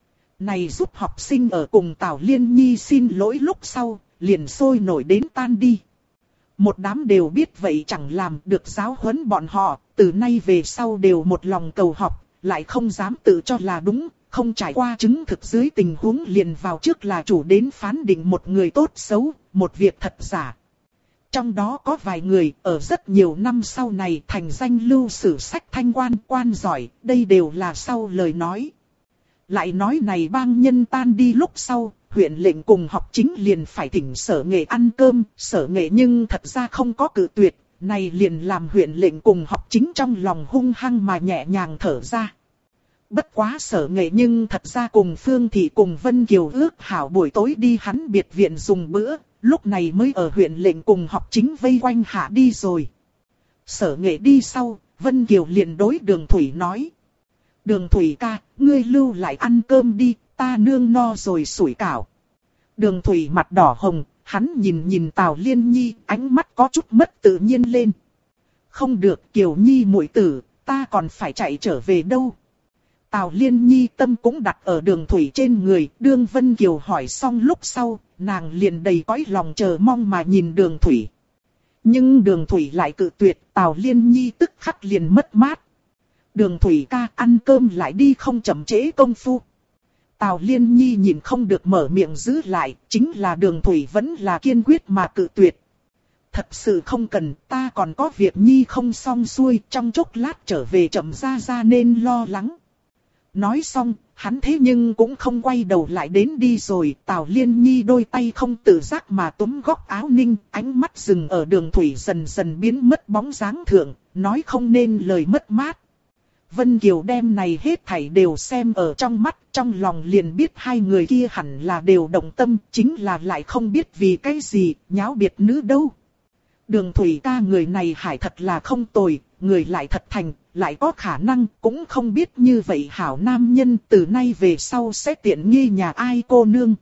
Này giúp học sinh ở cùng Tào Liên Nhi xin lỗi lúc sau, liền sôi nổi đến tan đi. Một đám đều biết vậy chẳng làm được giáo huấn bọn họ, từ nay về sau đều một lòng cầu học, lại không dám tự cho là đúng, không trải qua chứng thực dưới tình huống liền vào trước là chủ đến phán định một người tốt xấu, một việc thật giả. Trong đó có vài người ở rất nhiều năm sau này thành danh lưu sử sách thanh quan giỏi, đây đều là sau lời nói. Lại nói này bang nhân tan đi lúc sau, huyện lệnh cùng học chính liền phải thỉnh sở nghệ ăn cơm, sở nghệ nhưng thật ra không có cự tuyệt, này liền làm huyện lệnh cùng học chính trong lòng hung hăng mà nhẹ nhàng thở ra. Bất quá sở nghệ nhưng thật ra cùng Phương Thị cùng Vân Kiều ước hảo buổi tối đi hắn biệt viện dùng bữa, lúc này mới ở huyện lệnh cùng học chính vây quanh hạ đi rồi. Sở nghệ đi sau, Vân Kiều liền đối Đường Thủy nói. Đường Thủy ca, ngươi lưu lại ăn cơm đi, ta nương no rồi sủi cảo. Đường Thủy mặt đỏ hồng, hắn nhìn Tào Liên Nhi, ánh mắt có chút mất tự nhiên lên. Không được Kiều Nhi muội tử, ta còn phải chạy trở về đâu. Tào Liên Nhi tâm cũng đặt ở Đường Thủy trên người, đương Vân Kiều hỏi xong lúc sau, nàng liền đầy cõi lòng chờ mong mà nhìn Đường Thủy. Nhưng Đường Thủy lại cự tuyệt, Tào Liên Nhi tức khắc liền mất mát. Đường Thủy ca, ăn cơm lại đi, không chậm trễ công phu. Tào Liên Nhi nhìn không được mở miệng giữ lại, chính là Đường Thủy vẫn là kiên quyết mà cự tuyệt. Thật sự không cần, ta còn có việc Nhi không xong xuôi, trong chốc lát trở về chậm ra nên lo lắng. Nói xong, hắn thế nhưng cũng không quay đầu lại đến đi rồi, Tào Liên Nhi đôi tay không tự giác mà túm góc áo Ninh, ánh mắt dừng ở Đường Thủy dần dần biến mất bóng dáng thượng, nói không nên lời mất mát. Vân Kiều đem này hết thảy đều xem ở trong mắt, trong lòng liền biết hai người kia hẳn là đều động tâm, chính là lại không biết vì cái gì, nháo biệt nữ đâu. Đường Thủy ca người này hải thật là không tồi, người lại thật thành, lại có khả năng, cũng không biết như vậy hảo nam nhân từ nay về sau sẽ tiện nghi nhà ai cô nương.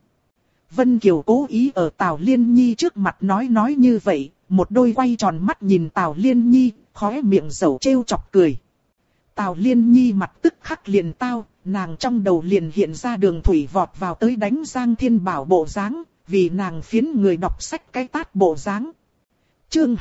Vân Kiều cố ý ở Tào Liên Nhi trước mặt nói như vậy, một đôi quay tròn mắt nhìn Tào Liên Nhi, khóe miệng dầu trêu chọc cười. Tào Liên Nhi mặt tức khắc liền tao, nàng trong đầu liền hiện ra Đường Thủy vọt vào tới đánh Giang Thiên Bảo bộ dáng, vì nàng phiến người đọc sách cái tát bộ dáng. Chương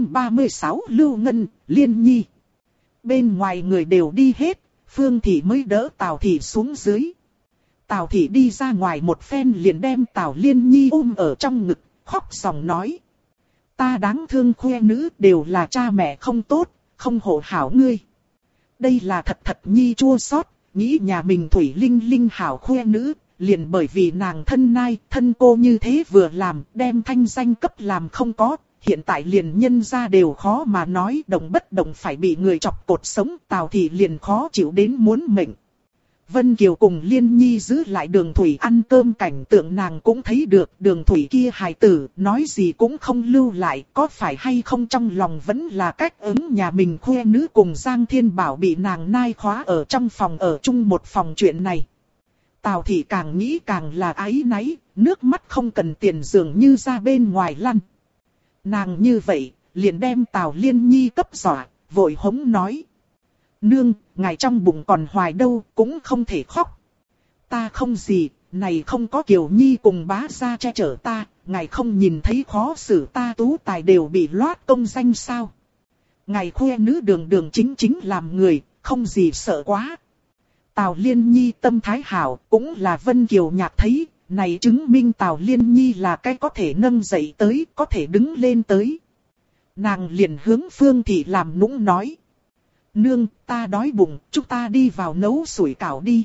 236 Lưu Ngân, Liên Nhi. Bên ngoài người đều đi hết, Phương Thị mới đỡ Tào Thị xuống dưới. Tào Thị đi ra ngoài một phen liền đem Tào Liên Nhi ở trong ngực, khóc sòng nói. Ta đáng thương khoe nữ đều là cha mẹ không tốt, không hộ hảo ngươi. Đây là thật Nhi chua xót, nghĩ nhà mình Thủy Linh Linh hảo khoe nữ, liền bởi vì nàng thân nai, thân cô như thế vừa làm, đem thanh danh cấp làm không có. Hiện tại liền nhân ra đều khó mà nói, động bất động phải bị người chọc cột sống, Tào Thị liền khó chịu đến muốn mệnh. Vân Kiều cùng Liên Nhi giữ lại Đường Thủy ăn cơm, cảnh tượng nàng cũng thấy được, Đường Thủy kia hài tử, nói gì cũng không lưu lại, có phải hay không trong lòng vẫn là cách ứng nhà mình khoe nữ cùng Giang Thiên Bảo bị nàng nai khóa ở trong phòng ở chung một phòng chuyện này. Tào Thị càng nghĩ càng là áy náy, nước mắt không cần tiền dường như ra bên ngoài lăn. Nàng như vậy, liền đem Tào Liên Nhi cấp dọa, vội hống nói. Nương, ngài trong bụng còn hoài đâu, cũng không thể khóc. ta không gì, này không có Kiều Nhi cùng bá gia che chở ta, ngài không nhìn thấy khó xử ta Tú Tài đều bị loát công danh sao? Ngài khoe nữ đường đường chính chính làm người, không gì sợ quá. Tào Liên Nhi tâm thái hảo, cũng là Vân Kiều nhạc thấy, này chứng minh Tào Liên Nhi là cái có thể nâng dậy tới, có thể đứng lên tới. Nàng liền hướng Phương Thị làm nũng nói. Nương, ta đói bụng, chúng ta đi vào nấu sủi cảo đi.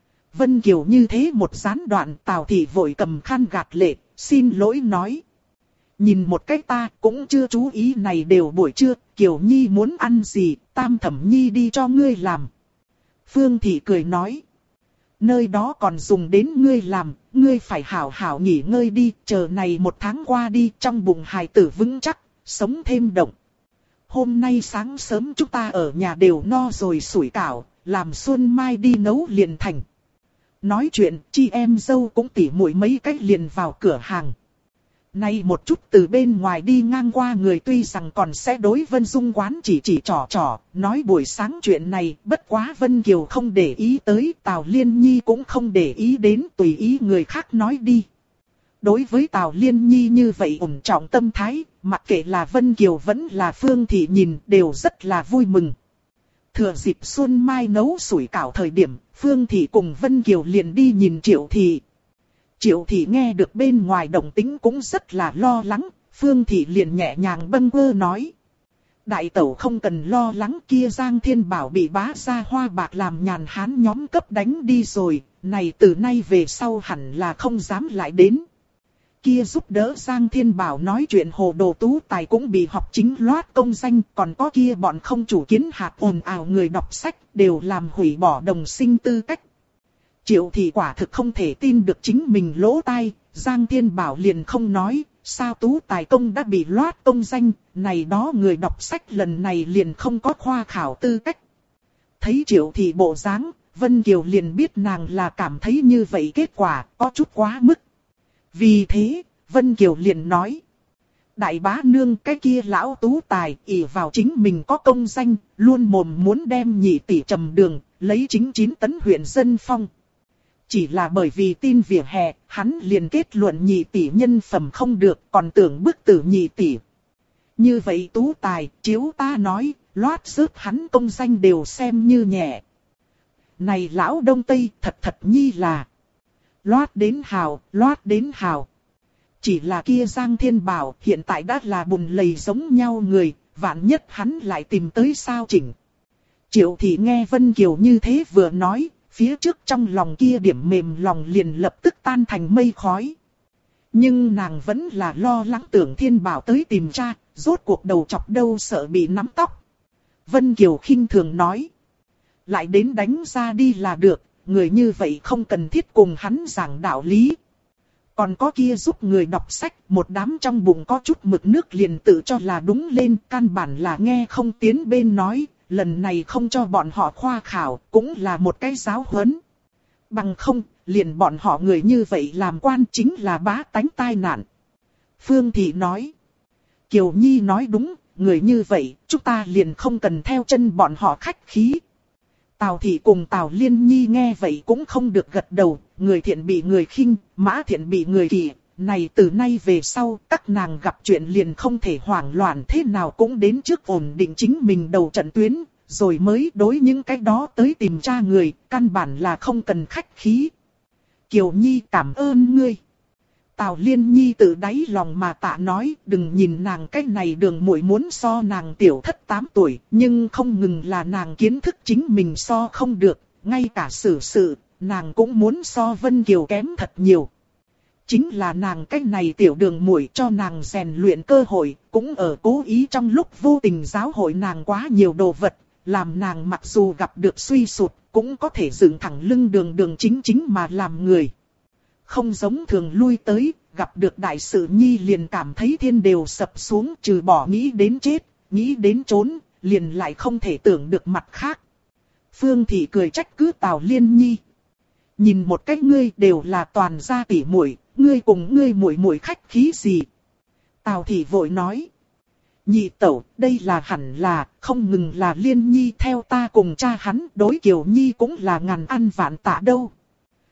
Vân Kiều như thế một gián đoạn, Tào Thị vội cầm khăn gạt lệ, xin lỗi nói. Nhìn một cách ta cũng chưa chú ý này đều buổi trưa, Kiều Nhi muốn ăn gì, Tam Thẩm Nhi đi cho ngươi làm. Phương Thị cười nói. Nơi đó còn dùng đến ngươi làm, ngươi phải hảo hảo nghỉ ngơi đi, chờ này một tháng qua đi, trong bụng hài tử vững chắc, sống thêm động. Hôm nay sáng sớm chúng ta ở nhà đều no rồi sủi cảo, làm xuân mai đi nấu liền thành. Nói chuyện, chị em dâu cũng tỉ muội mấy cách liền vào cửa hàng. Nay một chút từ bên ngoài đi ngang qua người tuy rằng còn sẽ đối Vân Dung quán chỉ trò, nói buổi sáng chuyện này, bất quá Vân Kiều không để ý tới, Tào Liên Nhi cũng không để ý đến, tùy ý người khác nói đi. Đối với Tào Liên Nhi như vậy ổn trọng tâm thái, mặc kệ là Vân Kiều vẫn là Phương Thị nhìn đều rất là vui mừng. Thừa dịp xuân mai nấu sủi cảo thời điểm, Phương Thị cùng Vân Kiều liền đi nhìn Triệu Thị. Triệu Thị nghe được bên ngoài động tĩnh cũng rất là lo lắng, Phương Thị liền nhẹ nhàng bâng quơ nói. Đại tẩu không cần lo lắng, kia Giang Thiên Bảo bị bá gia Hoa Bạc làm nhàn hán nhóm cấp đánh đi rồi, này từ nay về sau hẳn là không dám lại đến. Kia giúp đỡ Giang Thiên Bảo nói chuyện hồ đồ Tú Tài cũng bị học chính loát công danh, còn có kia bọn không chủ kiến hạt ồn ào người đọc sách đều làm hủy bỏ đồng sinh tư cách. Triệu Thị quả thực không thể tin được chính mình lỗ tai, Giang Thiên Bảo liền không nói, sao Tú Tài công đã bị loát công danh, này đó người đọc sách lần này liền không có khoa khảo tư cách. Thấy Triệu Thị bộ dáng, Vân Kiều liền biết nàng là cảm thấy như vậy kết quả có chút quá mức. Vì thế, Vân Kiều liền nói. Đại bá nương cái kia lão Tú Tài ỷ vào chính mình có công danh, luôn mồm muốn đem nhị tỷ trầm đường, lấy chính 9 tấn huyện dân phong. Chỉ là bởi vì tin vỉa hè, hắn liền kết luận nhị tỷ nhân phẩm không được, còn tưởng bức tử nhị tỷ. Như vậy Tú Tài, chiếu ta nói, loát rớt hắn công danh đều xem như nhẹ. Này lão Đông Tây thật nhi là loát đến hào. Chỉ là kia Giang Thiên Bảo hiện tại đã là bùn lầy giống nhau người, vạn nhất hắn lại tìm tới sao chỉnh. Triệu Thị nghe Vân Kiều như thế vừa nói, phía trước trong lòng kia điểm mềm lòng liền lập tức tan thành mây khói. Nhưng nàng vẫn là lo lắng tưởng Thiên Bảo tới tìm cha, rốt cuộc đầu chọc đâu sợ bị nắm tóc. Vân Kiều khinh thường nói. Lại đến đánh ra đi là được, người như vậy không cần thiết cùng hắn giảng đạo lý. Còn có kia giúp người đọc sách, một đám trong bụng có chút mực nước liền tự cho là đúng lên, căn bản là nghe không tiến bên nói, lần này không cho bọn họ khoa khảo, cũng là một cái giáo huấn. Bằng không, liền bọn họ người như vậy làm quan chính là bá tánh tai nạn. Phương Thị nói. Kiều Nhi nói đúng, người như vậy, chúng ta liền không cần theo chân bọn họ khách khí. Tào Thị cùng Tào Liên Nhi nghe vậy cũng không được gật đầu, người thiện bị người khinh, mã thiện bị người kỷ. Này từ nay về sau, các nàng gặp chuyện liền không thể hoảng loạn thế nào cũng đến trước ổn định chính mình đầu trận tuyến, rồi mới đối những cái đó tới tìm tra người, căn bản là không cần khách khí. Kiều Nhi cảm ơn ngươi. Tào Liên Nhi tự đáy lòng mà tạ nói, đừng nhìn nàng cái này đường muội muốn so nàng tiểu thất 8 tuổi, nhưng không ngừng là nàng kiến thức chính mình so không được, ngay cả xử sự, nàng cũng muốn so Vân Kiều kém thật nhiều. Chính là nàng cái này tiểu đường muội cho nàng rèn luyện cơ hội, cũng ở cố ý trong lúc vô tình giáo hội nàng quá nhiều đồ vật, làm nàng mặc dù gặp được suy sụt, cũng có thể dựng thẳng lưng đường chính mà làm người. Không giống thường lui tới, gặp được đại sự nhi liền cảm thấy thiên đều sập xuống, trừ bỏ nghĩ đến chết, nghĩ đến trốn, liền lại không thể tưởng được mặt khác. Phương Thị cười trách cứ Tào Liên Nhi. Nhìn một cách ngươi đều là toàn gia tỷ muội, ngươi cùng ngươi muội muội khách khí gì? Tào Thị vội nói. Nhị tẩu, đây là hẳn là, không ngừng là Liên Nhi theo ta cùng cha hắn, đối Kiều Nhi cũng là ngàn ăn vạn tạ đâu.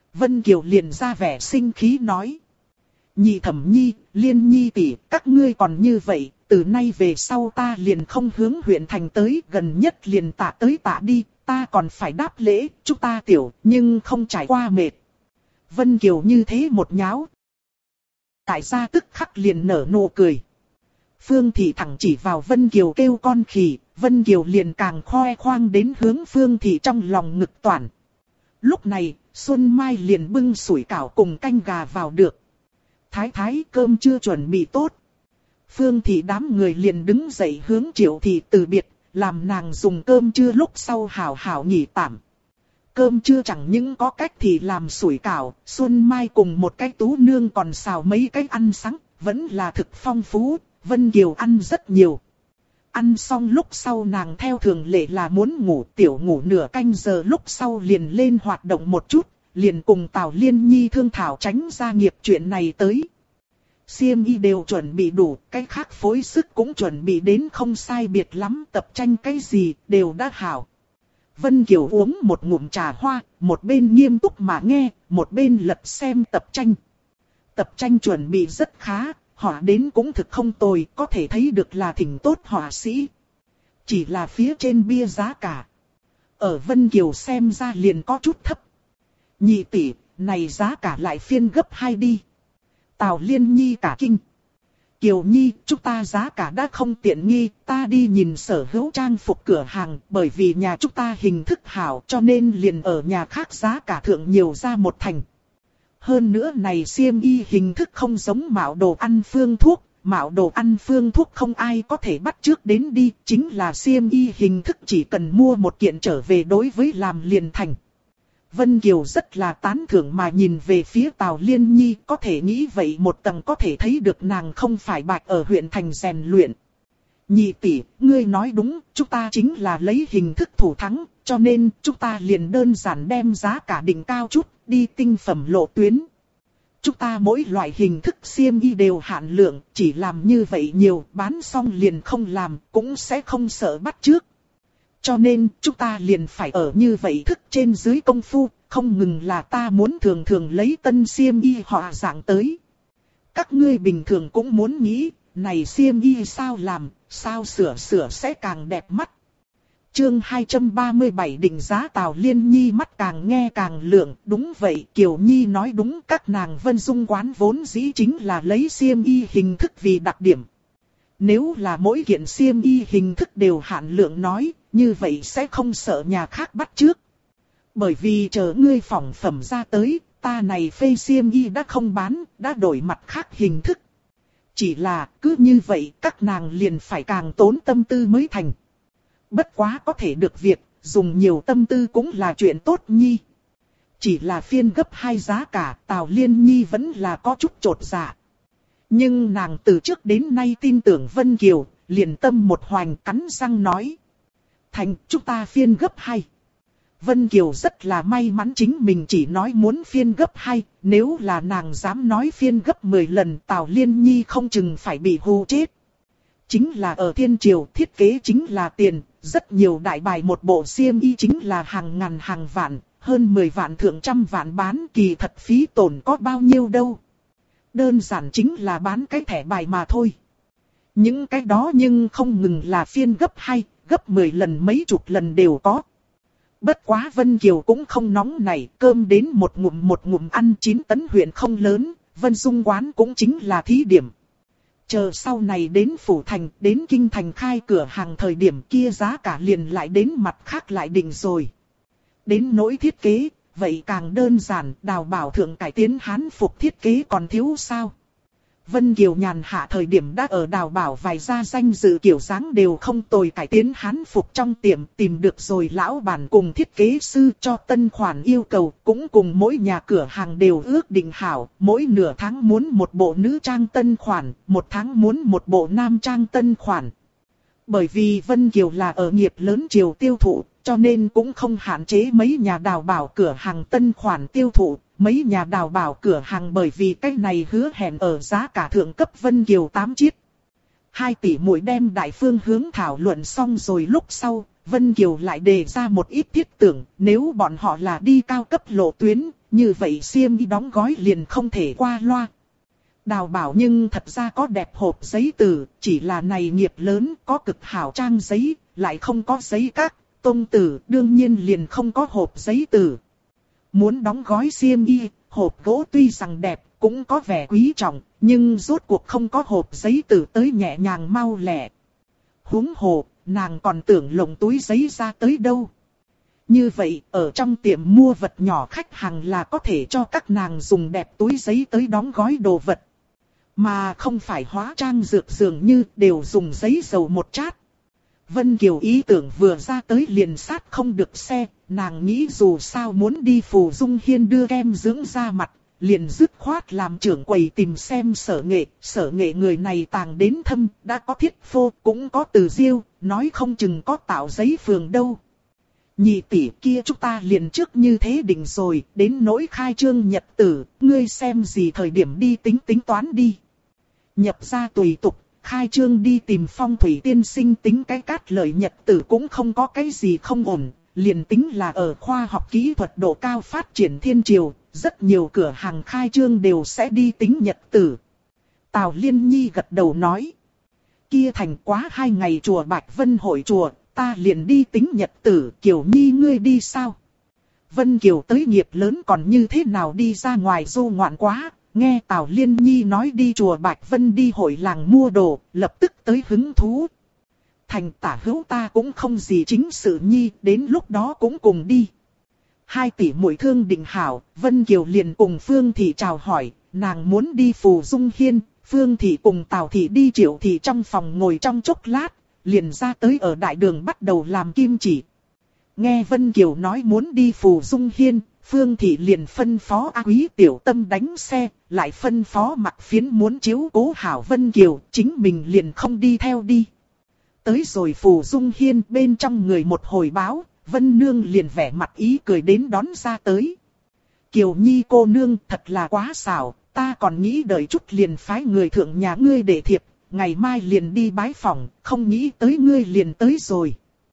Vân Kiều liền ra vẻ sinh khí nói. Nhị Thẩm Nhi, Liên Nhi tỷ, các ngươi còn như vậy, từ nay về sau ta liền không hướng huyện thành tới, gần nhất liền tạ tới tạ đi, ta còn phải đáp lễ, chúng ta tiểu, nhưng không trải qua mệt. Vân Kiều như thế một nháo. Tại gia tức khắc liền nở nụ cười. Phương Thị thẳng chỉ vào Vân Kiều kêu con khỉ, Vân Kiều liền càng khoe khoang đến hướng Phương Thị trong lòng ngực toàn. Lúc này, Xuân Mai liền bưng sủi cảo cùng canh gà vào được. Thái thái cơm chưa chuẩn bị tốt. Phương Thị đám người liền đứng dậy hướng Triệu Thị từ biệt, làm nàng dùng cơm trưa lúc sau hảo hảo nghỉ tạm. Cơm trưa chẳng những có cách thì làm sủi cảo, Xuân Mai cùng một cái tú nương còn xào mấy cái ăn sáng, vẫn là thực phong phú, Vân Kiều ăn rất nhiều. Ăn xong lúc sau nàng theo thường lệ là muốn ngủ, tiểu ngủ nửa canh giờ lúc sau liền lên hoạt động một chút, liền cùng Tào Liên Nhi thương thảo tránh gia nghiệp chuyện này tới. Xiêm y đều chuẩn bị đủ, cái khác phối sức cũng chuẩn bị đến không sai biệt lắm, tập tranh cái gì đều đã hảo. Vân Kiều uống một ngụm trà hoa, một bên nghiêm túc mà nghe, một bên lật xem tập tranh. Tập tranh chuẩn bị rất khá, họa đến cũng thực không tồi, có thể thấy được là thỉnh tốt họa sĩ. Chỉ là phía trên bia giá cả. Ở Vân Kiều xem ra liền có chút thấp. Nhị tỷ, này giá cả lại phiên gấp 2 đi. Tào Liên Nhi cả kinh. Kiều Nhi, chúng ta giá cả đã không tiện nghi, ta đi nhìn sở hữu trang phục cửa hàng, bởi vì nhà chúng ta hình thức hảo cho nên liền ở nhà khác giá cả thượng nhiều ra một thành. Hơn nữa này xiêm y hình thức không giống mạo đồ ăn phương thuốc, mạo đồ ăn phương thuốc không ai có thể bắt chước đến đi, chính là xiêm y hình thức chỉ cần mua một kiện trở về đối với làm liền thành. Vân Kiều rất là tán thưởng mà nhìn về phía Tào Liên Nhi, có thể nghĩ vậy một tầng có thể thấy được nàng không phải bạch ở huyện thành rèn luyện. Nhị tỷ, ngươi nói đúng, chúng ta chính là lấy hình thức thủ thắng, cho nên chúng ta liền đơn giản đem giá cả định cao chút, đi tinh phẩm lộ tuyến. Chúng ta mỗi loại hình thức xiêm y đều hạn lượng, chỉ làm như vậy nhiều, bán xong liền không làm, cũng sẽ không sợ bắt chước. Cho nên, chúng ta liền phải ở như vậy thức trên dưới công phu, không ngừng là ta muốn thường thường lấy tân xiêm y họa dạng tới. Các ngươi bình thường cũng muốn nghĩ, này xiêm y sao làm, sao sửa sẽ càng đẹp mắt. Chương 237 định giá. Tào Liên Nhi mắt càng nghe càng lượng, đúng vậy, Kiều Nhi nói đúng, các nàng Vân Dung quán vốn dĩ chính là lấy xiêm y hình thức vì đặc điểm. Nếu là mỗi kiện xiêm y hình thức đều hạn lượng nói, như vậy sẽ không sợ nhà khác bắt chước. Bởi vì chờ ngươi phỏng phẩm ra tới, ta này phê xiêm y đã không bán, đã đổi mặt khác hình thức. Chỉ là cứ như vậy các nàng liền phải càng tốn tâm tư mới thành. Bất quá có thể được việc, dùng nhiều tâm tư cũng là chuyện tốt nhi. Chỉ là phiên gấp 2 giá cả, Tào Liên Nhi vẫn là có chút chột dạ. Nhưng nàng từ trước đến nay tin tưởng Vân Kiều, liền tâm một hoành cắn răng nói. Thành, chúng ta phiên gấp 2. Vân Kiều rất là may mắn chính mình chỉ nói muốn phiên gấp 2, nếu là nàng dám nói phiên gấp 10 lần Tào Liên Nhi không chừng phải bị hù chết. Chính là ở Thiên Triều thiết kế chính là tiền, rất nhiều đại bài một bộ xiêm y chính là hàng ngàn hàng vạn, hơn 10 vạn thượng trăm vạn bán, kỳ thật phí tổn có bao nhiêu đâu. Đơn giản chính là bán cái thẻ bài mà thôi. Những cái đó nhưng không ngừng là phiên gấp 2, gấp 10 lần mấy chục lần đều có. Bất quá Vân Kiều cũng không nóng nảy, cơm đến một ngụm ăn 9 tấn huyện không lớn, Vân Dung quán cũng chính là thí điểm. Chờ sau này đến Phủ Thành, đến Kinh Thành khai cửa hàng thời điểm kia giá cả liền lại đến mặt khác lại định rồi. Đến nỗi thiết kế, vậy càng đơn giản, Đào Bảo thượng cải tiến hán phục thiết kế còn thiếu sao. Vân Kiều nhàn hạ thời điểm đã ở Đào Bảo vài gia danh dự kiểu dáng đều không tồi cải tiến hán phục trong tiệm, tìm được rồi lão bản cùng thiết kế sư cho tân khoản yêu cầu, cũng cùng mỗi nhà cửa hàng đều ước định hảo, mỗi nửa tháng muốn một bộ nữ trang tân khoản, một tháng muốn một bộ nam trang tân khoản. Bởi vì Vân Kiều là ở nghiệp lớn triều tiêu thụ, cho nên cũng không hạn chế mấy nhà Đào Bảo cửa hàng tân khoản tiêu thụ. Mấy nhà Đào Bảo cửa hàng bởi vì cái này hứa hẹn ở giá cả thượng cấp Vân Kiều 8 chiết. 2 tỷ muội đem đại phương hướng thảo luận xong rồi lúc sau, Vân Kiều lại đề ra một ít thiết tưởng, nếu bọn họ là đi cao cấp lộ tuyến, như vậy xiêm y đóng gói liền không thể qua loa. Đào bảo nhưng thật ra có đẹp hộp giấy từ, chỉ là này nghiệp lớn có cực hảo trang giấy, lại không có giấy các, tông từ đương nhiên liền không có hộp giấy từ. Muốn đóng gói xiêm y, hộp gỗ tuy rằng đẹp, cũng có vẻ quý trọng, nhưng rốt cuộc không có hộp giấy từ tới nhẹ nhàng mau lẹ. Huống hồ, nàng còn tưởng lồng túi giấy ra tới đâu. Như vậy, ở trong tiệm mua vật nhỏ khách hàng là có thể cho các nàng dùng đẹp túi giấy tới đóng gói đồ vật. Mà không phải hóa trang dược dường như đều dùng giấy dầu một chát. Vân Kiều ý tưởng vừa ra tới liền sát không được xe, nàng nghĩ dù sao muốn đi Phù Dung Hiên đưa kem dưỡng da mặt, liền dứt khoát làm trưởng quầy tìm xem Sở Nghệ người này tàng đến thâm, đã có thiết phô, cũng có từ diêu, nói không chừng có tạo giấy phường đâu. Nhị tỷ kia chúng ta liền trước như thế định rồi, đến nỗi khai trương nhật tử, ngươi xem gì thời điểm đi tính toán đi. Nhập ra tùy tục, khai trương đi tìm Phong Thủy tiên sinh tính cái cát lợi nhật tử cũng không có cái gì không ổn, liền tính là ở khoa học kỹ thuật độ cao phát triển thiên triều, rất nhiều cửa hàng khai trương đều sẽ đi tính nhật tử. Tào Liên Nhi gật đầu nói, kia thành quá 2 ngày chùa Bạch Vân hội chùa, ta liền đi tính nhật tử. Kiều Nhi ngươi đi sao? Vân Kiều tới nghiệp lớn còn như thế nào đi ra ngoài du ngoạn quá, nghe Tào Liên Nhi nói đi chùa Bạch Vân đi hội làng mua đồ, lập tức tới hứng thú. Thành tả hữu ta cũng không gì chính sự nhi, đến lúc đó cũng cùng đi. 2 tỷ muội thương định hảo, Vân Kiều liền cùng Phương Thị chào hỏi, nàng muốn đi Phù Dung Hiên, Phương Thị cùng Tào Thị đi Triệu Thị trong phòng ngồi trong chốc lát, liền ra tới ở đại đường bắt đầu làm kim chỉ. Nghe Vân Kiều nói muốn đi Phù Dung Hiên, Phương Thị liền phân phó A Quý Tiểu Tâm đánh xe, lại phân phó Mặc Phiến muốn chiếu cố hảo Vân Kiều, chính mình liền không đi theo đi. Tới rồi Phù Dung Hiên bên trong người một hồi báo, Vân Nương liền vẻ mặt ý cười đến đón ra tới. Kiều Nhi cô nương thật là quá xảo, ta còn nghĩ đợi chút liền phái người thượng nhà ngươi để thiệp, ngày mai liền đi bái phỏng, không nghĩ tới ngươi liền tới rồi.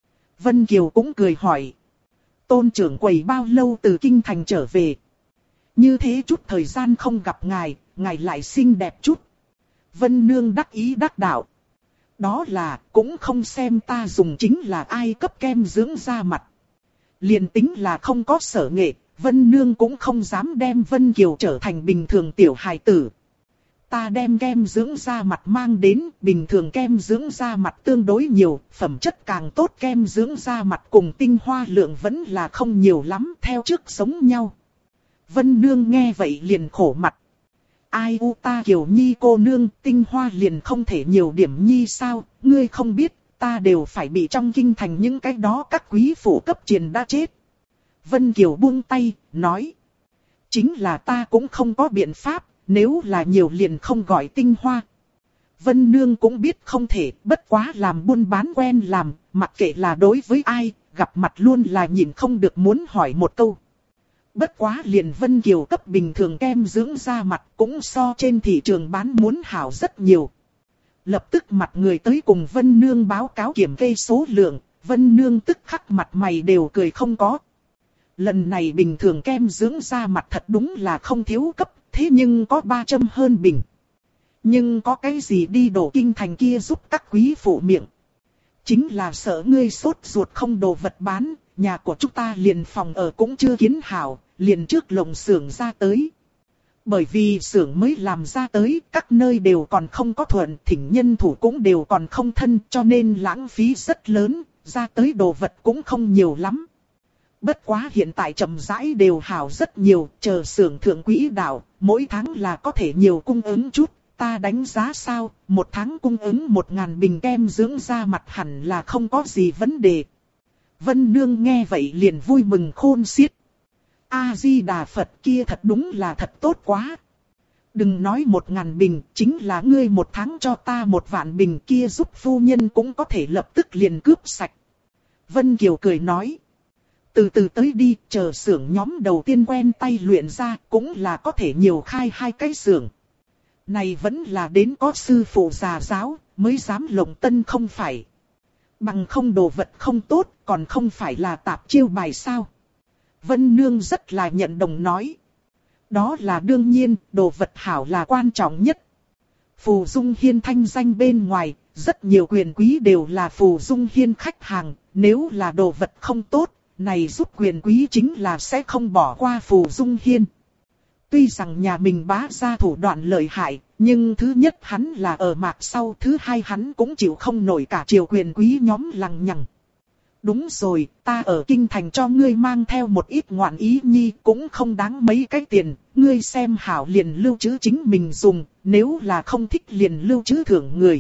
Vân Kiều cũng cười hỏi. Tôn trưởng quầy bao lâu từ kinh thành trở về? Như thế chút thời gian không gặp ngài, ngài lại xinh đẹp chút. Vân Nương đắc ý đắc đạo. Đó là, cũng không xem ta dùng chính là ai cấp kem dưỡng da mặt. Liền tính là không có Sở Nghệ, Vân Nương cũng không dám đem Vân Kiều trở thành bình thường tiểu hài tử. Ta đem kem dưỡng da mặt mang đến, bình thường kem dưỡng da mặt tương đối nhiều, phẩm chất càng tốt kem dưỡng da mặt cùng tinh hoa lượng vẫn là không nhiều lắm, theo trước giống nhau. Vân Nương nghe vậy liền khổ mặt. Ai u ta Kiều Nhi cô nương, tinh hoa liền không thể nhiều điểm nhi sao, ngươi không biết, ta đều phải bị trong kinh thành những cái đó các quý phủ cấp triền đã chết. Vân Kiều buông tay, nói. Chính là ta cũng không có biện pháp, nếu là nhiều liền không gọi tinh hoa. Vân Nương cũng biết không thể, bất quá làm buôn bán quen làm, mặc kệ là đối với ai, gặp mặt luôn là nhìn không được muốn hỏi một câu. Bất quá liền Vân Kiều cấp bình thường kem dưỡng da mặt cũng so trên thị trường bán muốn hảo rất nhiều. Lập tức mặt người tới cùng Vân Nương báo cáo kiểm kê số lượng, Vân Nương tức khắc mặt mày đều cười không có. Lần này bình thường kem dưỡng da mặt thật đúng là không thiếu cấp, thế nhưng có 300 hơn bình. Nhưng có cái gì đi đổ kinh thành kia giúp các quý phụ miệng. Chính là sợ ngươi sốt ruột không đồ vật bán, nhà của chúng ta liền phòng ở cũng chưa kiến hảo, liền trước lồng xưởng ra tới. Bởi vì xưởng mới làm ra tới, các nơi đều còn không có thuận, thỉnh nhân thủ cũng đều còn không thân, cho nên lãng phí rất lớn, ra tới đồ vật cũng không nhiều lắm. Bất quá hiện tại chậm rãi đều hảo rất nhiều, chờ xưởng thượng quỹ đạo, mỗi tháng là có thể nhiều cung ứng chút. Ta đánh giá sao, một tháng cung ứng 1000 bình kem dưỡng da mặt hẳn là không có gì vấn đề. Vân Nương nghe vậy liền vui mừng khôn xiết. A-di-đà Phật kia thật đúng là thật tốt quá. Đừng nói 1000 bình, chính là ngươi một tháng cho ta 1.000 bình kia giúp phu nhân cũng có thể lập tức liền cướp sạch. Vân Kiều cười nói. Từ từ tới đi, chờ xưởng nhóm đầu tiên quen tay luyện ra cũng là có thể nhiều khai 2 cái xưởng. Này vẫn là đến có sư phụ già giáo, mới dám lộng tân không phải. Bằng không đồ vật không tốt, còn không phải là tạp chiêu bài sao. Vân Nương rất là nhận đồng nói, Đó là đương nhiên, đồ vật hảo là quan trọng nhất. Phù Dung Hiên thanh danh bên ngoài, rất nhiều quyền quý đều là Phù Dung Hiên khách hàng, nếu là đồ vật không tốt, này giúp quyền quý chính là sẽ không bỏ qua Phù Dung Hiên. Tuy rằng nhà mình bá ra thủ đoạn lợi hại, nhưng thứ nhất hắn là ở mạc sau, thứ hai hắn cũng chịu không nổi cả triều quyền quý nhóm lằng nhằng. Đúng rồi, ta ở kinh thành cho ngươi mang theo một ít ngoạn ý nhi, cũng không đáng mấy cái tiền, ngươi xem hảo liền lưu trữ chính mình dùng, nếu là không thích liền lưu trữ thưởng người.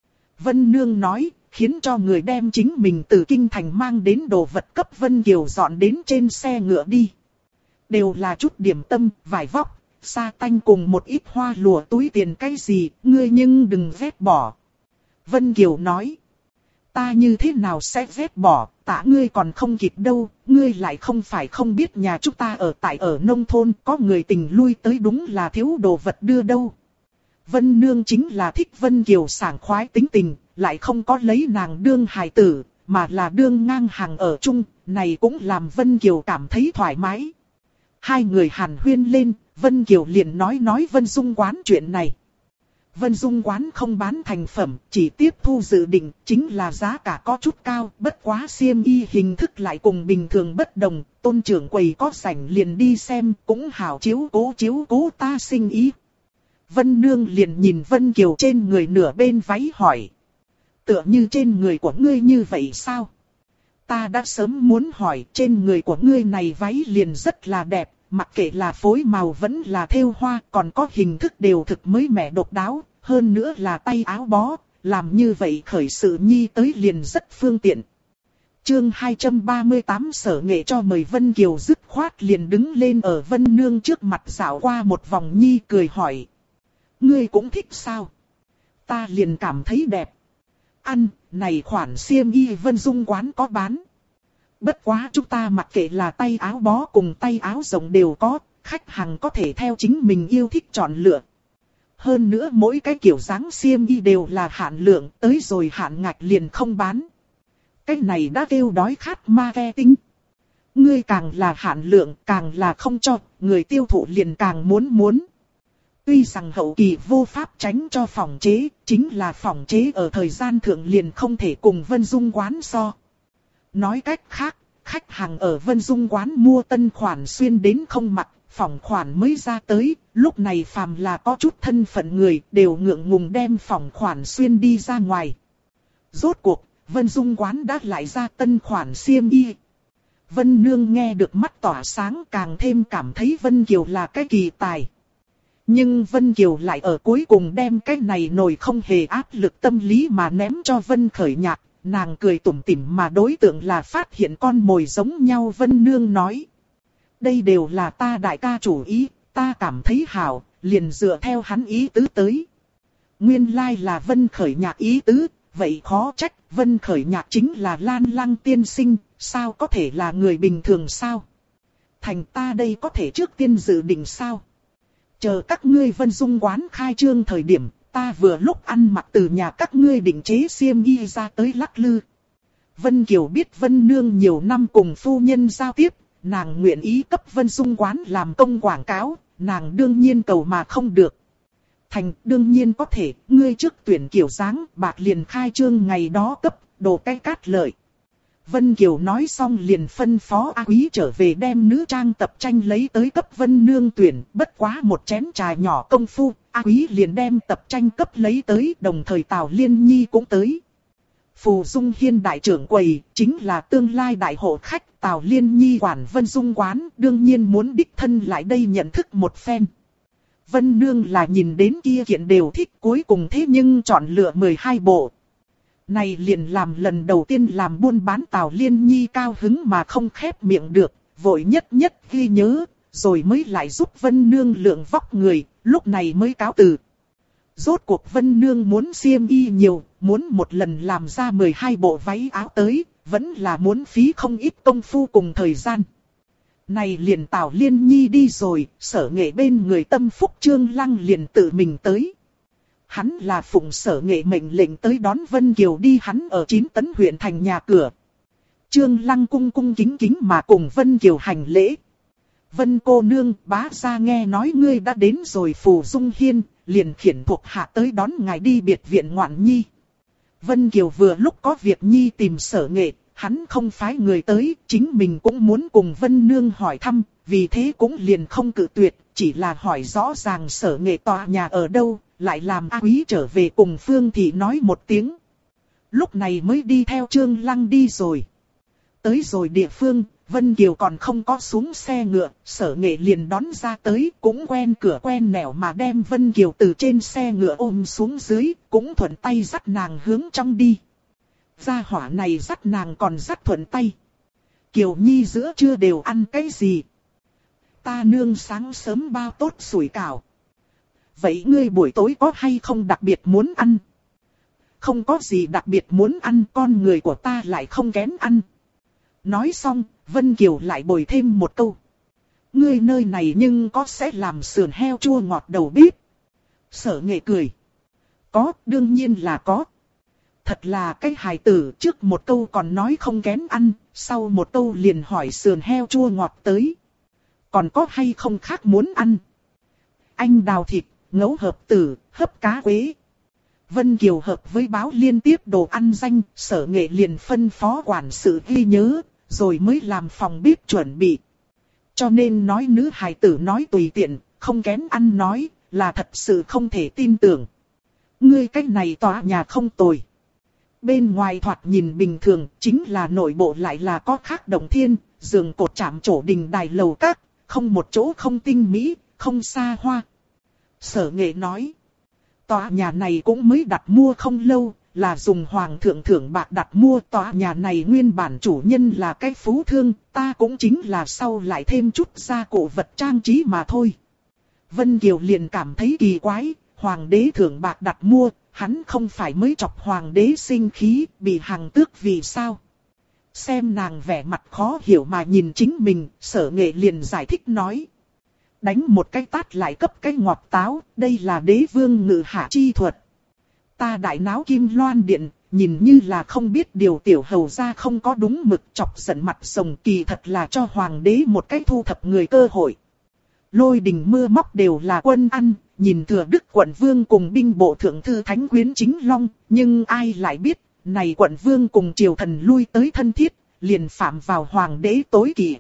Vân Nương nói, khiến cho người đem chính mình từ kinh thành mang đến đồ vật cấp Vân Kiều dọn đến trên xe ngựa đi. Đều là chút điểm tâm, vải vóc, sa tanh cùng một ít hoa lụa túi tiền cái gì, ngươi nhưng đừng vét bỏ. Vân Kiều nói, ta như thế nào sẽ vét bỏ, tạ ngươi còn không kịp đâu, ngươi lại không phải không biết nhà chúng ta ở nông thôn, có người tình lui tới đúng là thiếu đồ vật đưa đâu. Vân Nương chính là thích Vân Kiều sảng khoái tính tình, lại không có lấy nàng đương hài tử, mà là đương ngang hàng ở chung, này cũng làm Vân Kiều cảm thấy thoải mái. Hai người hàn huyên lên, Vân Kiều liền nói Vân Dung quán chuyện này. Vân Dung quán không bán thành phẩm, chỉ tiếp thu dự định, chính là giá cả có chút cao, bất quá xiêm y hình thức lại cùng bình thường bất đồng, tôn trưởng quầy có rảnh liền đi xem, cũng hảo chiếu cố ta sinh ý. Vân Nương liền nhìn Vân Kiều trên người nửa bên váy hỏi. Tựa như trên người của ngươi như vậy sao? Ta đã sớm muốn hỏi, trên người của ngươi này váy liền rất là đẹp, mặc kệ là phối màu vẫn là thêu hoa, còn có hình thức đều thực mới mẻ độc đáo, hơn nữa là tay áo bó, làm như vậy khởi sự nhi tới liền rất phương tiện. Chương 238 sở nghệ cho mời Vân Kiều dứt khoát liền đứng lên ở Vân Nương trước mặt dạo qua một vòng nhi cười hỏi. Ngươi cũng thích sao? Ta liền cảm thấy đẹp. Ăn, này khoản xiêm y Vân Dung quán có bán. Bất quá chúng ta mặc kệ là tay áo bó cùng tay áo rộng đều có, khách hàng có thể theo chính mình yêu thích chọn lựa. Hơn nữa mỗi cái kiểu dáng xiêm y đều là hạn lượng, tới rồi hạn ngạch liền không bán. Cái này đã kêu đói khát marketing. Ngươi càng là hạn lượng, càng là không cho, người tiêu thụ liền càng muốn. Tuy rằng hậu kỳ vô pháp tránh cho phòng chế, chính là phòng chế ở thời gian thượng liền không thể cùng Vân Dung quán so. Nói cách khác, khách hàng ở Vân Dung quán mua tân khoản xuyên đến không mặc, phòng khoản mới ra tới, lúc này phàm là có chút thân phận người đều ngượng ngùng đem phòng khoản xuyên đi ra ngoài. Rốt cuộc, Vân Dung quán đã lại ra tân khoản xiêm y. Vân Nương nghe được mắt tỏa sáng càng thêm cảm thấy Vân Kiều là cái kỳ tài. Nhưng Vân Kiều lại ở cuối cùng đem cái này nổi không hề áp lực tâm lý mà ném cho Vân Khởi Nhạc. Nàng cười tủm tỉm mà đối tượng là phát hiện con mồi giống nhau. Vân Nương nói. Đây đều là ta đại ca chủ ý, ta cảm thấy hảo, liền dựa theo hắn ý tứ tới. Nguyên lai là Vân Khởi Nhạc ý tứ, vậy khó trách, Vân Khởi Nhạc chính là Lan Lăng tiên sinh, sao có thể là người bình thường sao? Thành ta đây có thể trước tiên dự định sao? Chờ các ngươi Vân Dung quán khai trương thời điểm, ta vừa lúc ăn mặc từ nhà các ngươi định chế xiêm y ra tới lắc lư. Vân Kiều biết Vân Nương nhiều năm cùng phu nhân giao tiếp, nàng nguyện ý cấp Vân Dung quán làm công quảng cáo, nàng đương nhiên cầu mà không được. Thành đương nhiên có thể, ngươi trước tuyển kiểu dáng, bạc liền khai trương ngày đó cấp, đồ cái cát lợi. Vân Kiều nói xong liền phân phó A Quý trở về đem nữ trang tập tranh lấy tới cấp Vân Nương tuyển, bất quá một chén trà nhỏ công phu, A Quý liền đem tập tranh cấp lấy tới, đồng thời Tào Liên Nhi cũng tới. Phù Dung Hiên đại trưởng quầy, chính là tương lai đại hộ khách, Tào Liên Nhi quản Vân Dung quán, đương nhiên muốn đích thân lại đây nhận thức một phen. Vân Nương là nhìn đến kia kiện đều thích, cuối cùng thế nhưng chọn lựa 12 bộ. Này liền làm lần đầu tiên làm buôn bán Tào Liên Nhi cao hứng mà không khép miệng được, vội nhất ghi nhớ, rồi mới lại giúp Vân Nương lượng vóc người, lúc này mới cáo từ. Rốt cuộc Vân Nương muốn xiêm y nhiều, muốn một lần làm ra 12 bộ váy áo tới, vẫn là muốn phí không ít công phu cùng thời gian. Này liền Tào Liên Nhi đi rồi, sở nghệ bên người tâm phúc Trương Lăng liền tự mình tới. Hắn là phụng sở nghệ mệnh lệnh tới đón Vân Kiều đi, hắn ở 9 Tấn huyện thành nhà cửa. Trương Lăng cung cung kính kính mà cùng Vân Kiều hành lễ. Vân cô nương, bá gia nghe nói ngươi đã đến rồi Phù Dung Hiên, liền khiển thuộc hạ tới đón ngài đi biệt viện ngoạn nhi. Vân Kiều vừa lúc có việc nhi tìm Sở Nghệ, hắn không phái người tới, chính mình cũng muốn cùng Vân Nương hỏi thăm, vì thế cũng liền không cự tuyệt, chỉ là hỏi rõ ràng Sở Nghệ tòa nhà ở đâu, lại làm A Quý trở về cùng Phương Thị nói một tiếng. Lúc này mới đi theo Trương Lăng đi rồi. Tới rồi địa phương, Vân Kiều còn không có xuống xe ngựa, Sở Nghệ liền đón ra tới, cũng quen cửa quen nẻo mà đem Vân Kiều từ trên xe ngựa ôm xuống dưới, cũng thuận tay dắt nàng hướng trong đi. Gia hỏa này dắt nàng còn dắt thuận tay. Kiều Nhi giữa trưa đều ăn cái gì? Ta nương sáng sớm bao tốt sủi cảo. Vậy ngươi buổi tối có hay không đặc biệt muốn ăn? Không có gì đặc biệt muốn ăn, con người của ta lại không kén ăn. Nói xong, Vân Kiều lại bồi thêm một câu. Ngươi nơi này nhưng có sẽ làm sườn heo chua ngọt đầu bếp. Sở Nghệ cười. Có, đương nhiên là có. Thật là cái hài tử, trước một câu còn nói không kén ăn, sau một câu liền hỏi sườn heo chua ngọt tới. Còn có hay không khác muốn ăn? Anh đào thịt, ngấu hợp tử, hấp cá quế. Vân Kiều hợp với báo liên tiếp đồ ăn danh, Sở Nghệ liền phân phó quản sự ghi nhớ, rồi mới làm phòng bếp chuẩn bị. Cho nên nói nữ hài tử nói tùy tiện, không kén ăn nói, là thật sự không thể tin tưởng. Ngươi cách này tòa nhà không tồi. Bên ngoài thoạt nhìn bình thường, chính là nội bộ lại là có khác động thiên, giường cột chạm trổ đình đài lầu các, không một chỗ không tinh mỹ, không xa hoa. Sở Nghệ nói, tòa nhà này cũng mới đặt mua không lâu, là dùng hoàng thượng thưởng bạc đặt mua. Tòa nhà này nguyên bản chủ nhân là cái phú thương, ta cũng chính là sau lại thêm chút gia cổ vật trang trí mà thôi. Vân Kiều liền cảm thấy kỳ quái, hoàng đế thưởng bạc đặt mua, hắn không phải mới chọc hoàng đế sinh khí, bị hằng tước vì sao? Xem nàng vẻ mặt khó hiểu mà nhìn chính mình, Sở Nghệ liền giải thích nói. Đánh một cái tát lại cấp cái ngọt táo, đây là đế vương ngự hạ chi thuật. Ta đại náo Kim Loan Điện, nhìn như là không biết điều tiểu hầu ra không có đúng mực, chọc giận mặt rồng, kỳ thật là cho hoàng đế một cái thu thập người cơ hội. Lôi đình mưa móc đều là quân ăn, nhìn Thừa Đức quận vương cùng binh bộ thượng thư thánh quyến Chính Long, nhưng ai lại biết, này quận vương cùng triều thần lui tới thân thiết, liền phạm vào hoàng đế tối kỵ.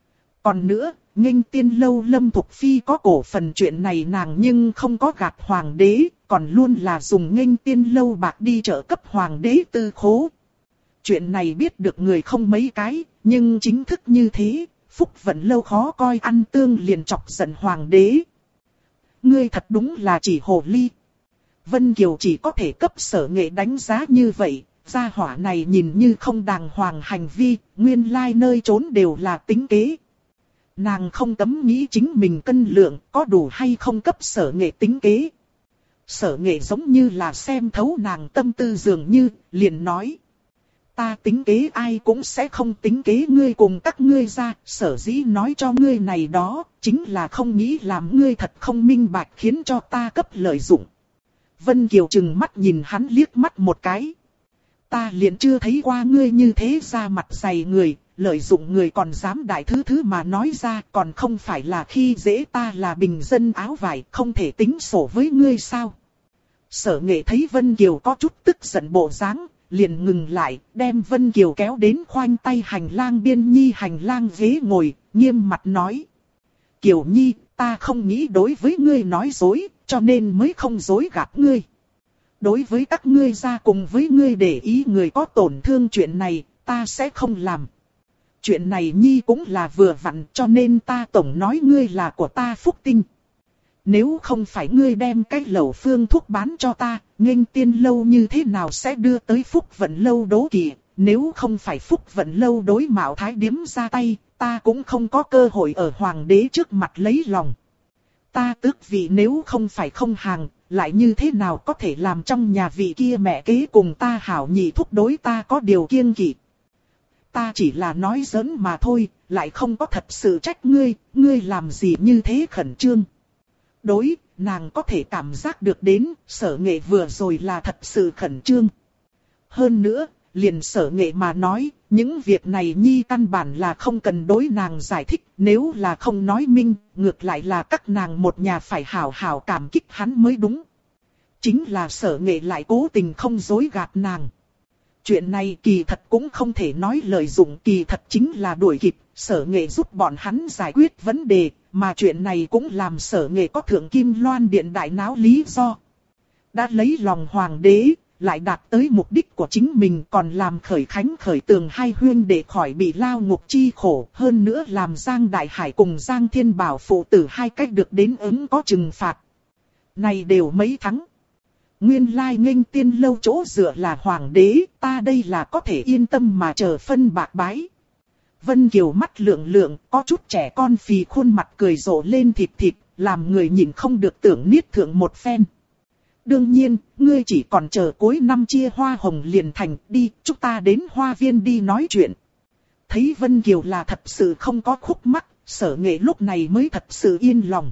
Còn nữa, Nghênh Tiên lâu Lâm Thục Phi có cổ phần chuyện này nàng nhưng không có gạt hoàng đế, còn luôn là dùng Nghênh Tiên lâu bạc đi trợ cấp hoàng đế tư khố. Chuyện này biết được người không mấy cái, nhưng chính thức như thế, Phúc Vận lâu khó coi ăn tương liền chọc giận hoàng đế. Ngươi thật đúng là chỉ hồ ly. Vân Kiều chỉ có thể cấp Sở Nghệ đánh giá như vậy, gia hỏa này nhìn như không đàng hoàng hành vi, nguyên lai nơi trốn đều là tính kế. Nàng không cấm nghĩ chính mình cân lượng có đủ hay không cấp Sở Nghệ tính kế. Sở Nghệ giống như là xem thấu nàng tâm tư dường như, liền nói. Ta tính kế ai cũng sẽ không tính kế ngươi cùng các ngươi ra, sở dĩ nói cho ngươi này đó, chính là không nghĩ làm ngươi thật không minh bạch khiến cho ta cấp lợi dụng. Vân Kiều trừng mắt nhìn hắn liếc mắt một cái. Ta liền chưa thấy qua ngươi như thế ra mặt dày người, lợi dụng người còn dám đại thứ mà nói ra, còn không phải là khi dễ ta là bình dân áo vải, không thể tính sổ với ngươi sao. Sở Nghệ thấy Vân Kiều có chút tức giận bộ dáng, liền ngừng lại, đem Vân Kiều kéo đến khoanh tay hành lang biên nhi hành lang ghế ngồi, nghiêm mặt nói. Kiều Nhi, ta không nghĩ đối với ngươi nói dối, cho nên mới không dối gạt ngươi. Đối với các ngươi ra cùng với ngươi để ý người có tổn thương chuyện này, ta sẽ không làm. Chuyện này Nhi cũng là vừa vặn, cho nên ta tổng nói ngươi là của ta phúc tinh. Nếu không phải ngươi đem cái lẩu phương thuốc bán cho ta, Nghênh Tiên lâu như thế nào sẽ đưa tới Phúc Vận lâu đố kỵ? Nếu không phải Phúc Vận lâu đối Mạo Thái Điếm ra tay, ta cũng không có cơ hội ở hoàng đế trước mặt lấy lòng. Ta tước vị nếu không phải không hàng, lại như thế nào có thể làm trong nhà vị kia mẹ kế cùng ta hảo nhị thúc đối ta có điều kiêng kỵ. Ta chỉ là nói giỡn mà thôi, lại không có thật sự trách ngươi, ngươi làm gì như thế khẩn trương. Đối, nàng có thể cảm giác được đến, Sở Nghệ vừa rồi là thật sự khẩn trương. Hơn nữa, liền Sở Nghệ mà nói, những việc này nhi căn bản là không cần đối nàng giải thích, nếu là không nói minh, ngược lại là các nàng một nhà phải hảo hảo cảm kích hắn mới đúng. Chính là Sở Nghệ lại cố tình không dối gạt nàng. Chuyện này kỳ thật cũng không thể nói lợi dụng, kỳ thật chính là đuổi kịp, Sở Nghệ giúp bọn hắn giải quyết vấn đề, mà chuyện này cũng làm Sở Nghệ có thượng kim loan điện đại náo lý do. Đã lấy lòng hoàng đế, lại đạt tới mục đích của chính mình, còn làm khởi khánh khởi tường hai huyên để khỏi bị lao ngục chi khổ, hơn nữa làm Giang Đại Hải cùng Giang Thiên Bảo phụ tử hai cách được đến ứng có trừng phạt. Này đều mấy thắng. Nguyên lai nghênh tiên lâu chỗ dựa là hoàng đế, ta đây là có thể yên tâm mà chờ phân bạc bái. Vân Kiều mắt lượng lượng, có chút trẻ con phì khuôn mặt cười rộ lên thịt thịt, làm người nhìn không được tưởng niết thượng một phen. Đương nhiên, ngươi chỉ còn chờ cuối năm chia hoa hồng liền thành, đi, chúng ta đến hoa viên đi nói chuyện. Thấy Vân Kiều là thật sự không có khúc mắc, Sở Nghệ lúc này mới thật sự yên lòng.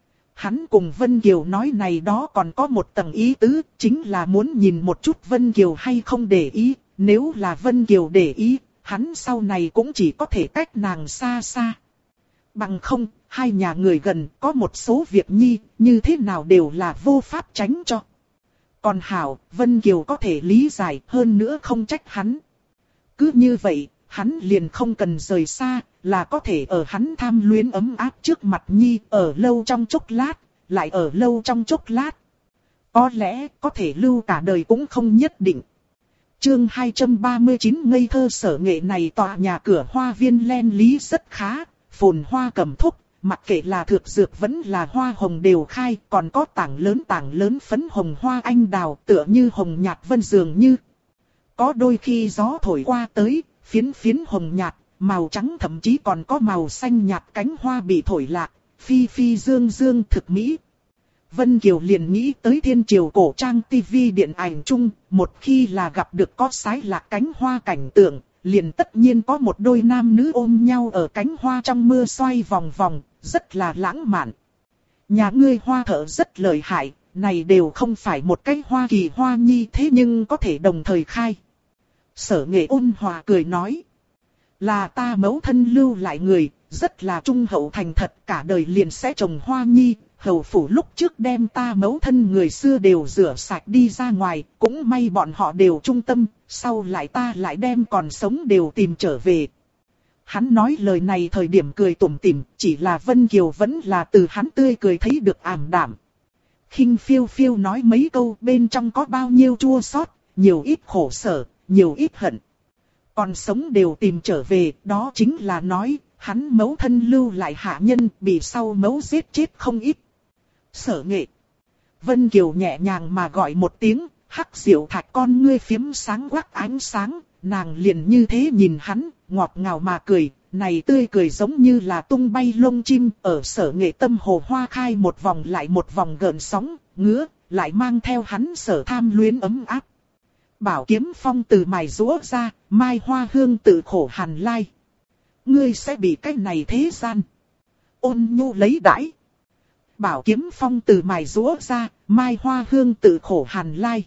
Hắn cùng Vân Kiều nói này đó còn có một tầng ý tứ, chính là muốn nhìn một chút Vân Kiều hay không để ý, nếu là Vân Kiều để ý, hắn sau này cũng chỉ có thể cách nàng xa xa. Bằng không, hai nhà người gần có một số việc nhi, như thế nào đều là vô pháp tránh cho. Còn hảo, Vân Kiều có thể lý giải, hơn nữa không trách hắn. Cứ như vậy, hắn liền không cần rời xa, là có thể ở hắn tham luyến ấm áp trước mặt nhi, ở lâu trong chốc lát, lại ở lâu trong chốc lát. Có lẽ, có thể lưu cả đời cũng không nhất định. Chương 239 ngây thơ Sở Nghệ này tòa nhà cửa hoa viên len lý rất khá, phồn hoa cầm thúc, mặc kệ là thược dược vẫn là hoa hồng đều khai, còn có tảng lớn phấn hồng hoa anh đào tựa như hồng nhạt vân dường như. Có đôi khi gió thổi qua tới, phiến phiến hồng nhạt, màu trắng thậm chí còn có màu xanh nhạt cánh hoa bị thổi lạc, phi phi dương dương thực mỹ. Vân Kiều liền nghĩ tới thiên triều cổ trang tivi điện ảnh chung, một khi là gặp được có sái lạc cánh hoa cảnh tượng, liền tất nhiên có một đôi nam nữ ôm nhau ở cánh hoa trong mưa xoay vòng vòng, rất là lãng mạn. Nhà ngươi hoa thợ rất lợi hại, này đều không phải một cái hoa kỳ hoa nhi thế nhưng có thể đồng thời khai. Sở Nghệ ôn hòa cười nói, là ta mẫu thân lưu lại người, rất là trung hậu thành thật, cả đời liền sẽ trồng hoa nhi. Hầu phủ lúc trước đem ta mẫu thân người xưa đều rửa sạch đi ra ngoài, cũng may bọn họ đều trung tâm, sau lại ta lại đem còn sống đều tìm trở về. Hắn nói lời này thời điểm cười tủm tỉm, chỉ là Vân Kiều vẫn là từ hắn tươi cười thấy được ảm đạm. Khinh phiêu phiêu nói mấy câu, bên trong có bao nhiêu chua xót, nhiều ít khổ sở, nhiều ít hận. Còn sống đều tìm trở về, đó chính là nói, hắn mẫu thân lưu lại hạ nhân, bị sau mẫu giết chết không ít. Sở Nghệ. Vân Kiều nhẹ nhàng mà gọi một tiếng, hắc diệu thạch con ngươi phiếm sáng quắc ánh sáng, nàng liền như thế nhìn hắn, ngọt ngào mà cười, này tươi cười giống như là tung bay lông chim, ở Sở Nghệ tâm hồ hoa khai một vòng lại một vòng gợn sóng, ngứa, lại mang theo hắn sở tham luyến ấm áp. Bảo kiếm phong từ mài rũa ra, mai hoa hương tự khổ hàn lai. Ngươi sẽ bị cái này thế gian ôn nhu lấy đãi. Bảo kiếm phong từ mài rũa ra, mai hoa hương tự khổ hàn lai.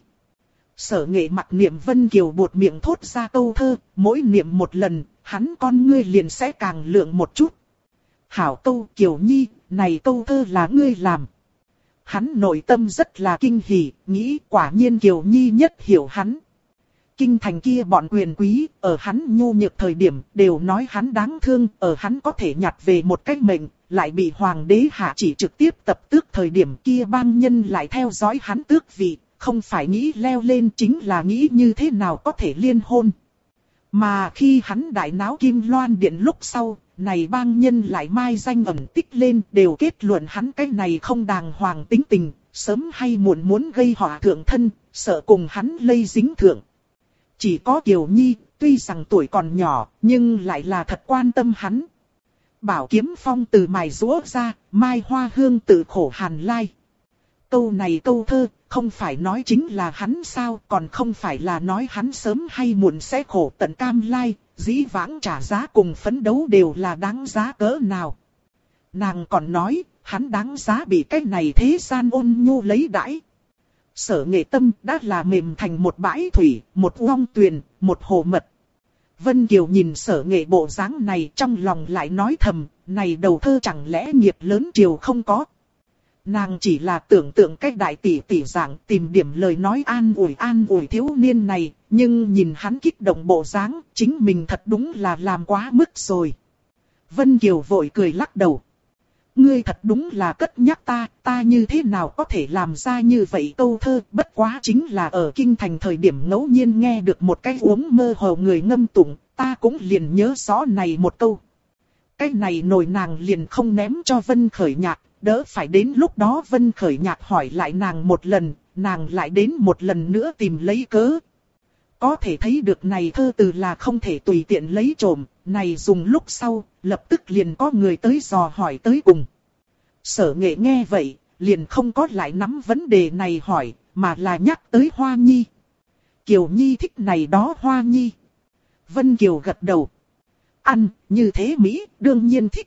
Sở Nghệ mặt niệm Vân Kiều buột miệng thốt ra câu thơ, mỗi niệm một lần, hắn con ngươi liền sẽ càng lượng một chút. Hảo câu Kiều Nhi, này câu thơ là ngươi làm. Hắn nội tâm rất là kinh hỉ, nghĩ quả nhiên Kiều Nhi nhất hiểu hắn. Kinh thành kia bọn quyền quý, ở hắn nhu nhược thời điểm, đều nói hắn đáng thương, ở hắn có thể nhặt về một cái mệnh, lại bị hoàng đế hạ chỉ trực tiếp tập tước thời điểm kia bang nhân lại theo dõi hắn tước vị, không phải nghĩ leo lên chính là nghĩ như thế nào có thể liên hôn. Mà khi hắn đại náo Kim Loan Điện lúc sau, này bang nhân lại mai danh ẩn tích lên, đều kết luận hắn cái này không đàng hoàng tính tình, sớm hay muộn muốn gây họa thượng thân, sợ cùng hắn lây dính thượng. Chỉ có Kiều Nhi, tuy rằng tuổi còn nhỏ, nhưng lại là thật quan tâm hắn. Bảo kiếm phong từ mài rũa ra, mai hoa hương tự khổ hàn lai. Câu này câu thơ, không phải nói chính là hắn sao, còn không phải là nói hắn sớm hay muộn sẽ khổ tận cam lai, dĩ vãng trả giá cùng phấn đấu đều là đáng giá cỡ nào. Nàng còn nói, hắn đáng giá bị cái này thế gian ôn nhu lấy đãi. Sở Nghệ tâm đã là mềm thành một bãi thủy, một uong tuyền, một hồ mật. Vân Kiều nhìn Sở Nghệ bộ dáng này trong lòng lại nói thầm, này đầu thơ chẳng lẽ nghiệp lớn triều không có. Nàng chỉ là tưởng tượng cách đại tỷ tỷ dạng tìm điểm lời nói an ủi thiếu niên này, nhưng nhìn hắn kích động bộ dáng, chính mình thật đúng là làm quá mức rồi. Vân Kiều vội cười lắc đầu. Ngươi thật đúng là cất nhắc ta như thế nào có thể làm ra như vậy câu thơ, bất quá chính là ở kinh thành thời điểm ngẫu nhiên nghe được một cái uống mơ hồ người ngâm tụng, ta cũng liền nhớ rõ này một câu. Cái này nổi nàng liền không ném cho Vân Khởi Nhạc, đỡ phải đến lúc đó Vân Khởi Nhạc hỏi lại nàng một lần, nàng lại đến một lần nữa tìm lấy cớ. Có thể thấy được này thơ từ là không thể tùy tiện lấy trộm, này dùng lúc sau, lập tức liền có người tới dò hỏi tới cùng. Sở Nghệ nghe vậy, liền không có lại nắm vấn đề này hỏi, mà là nhắc tới Hoa Nhi. Kiều Nhi thích này đó Hoa Nhi. Vân Kiều gật đầu. Ăn, như thế Mỹ, đương nhiên thích.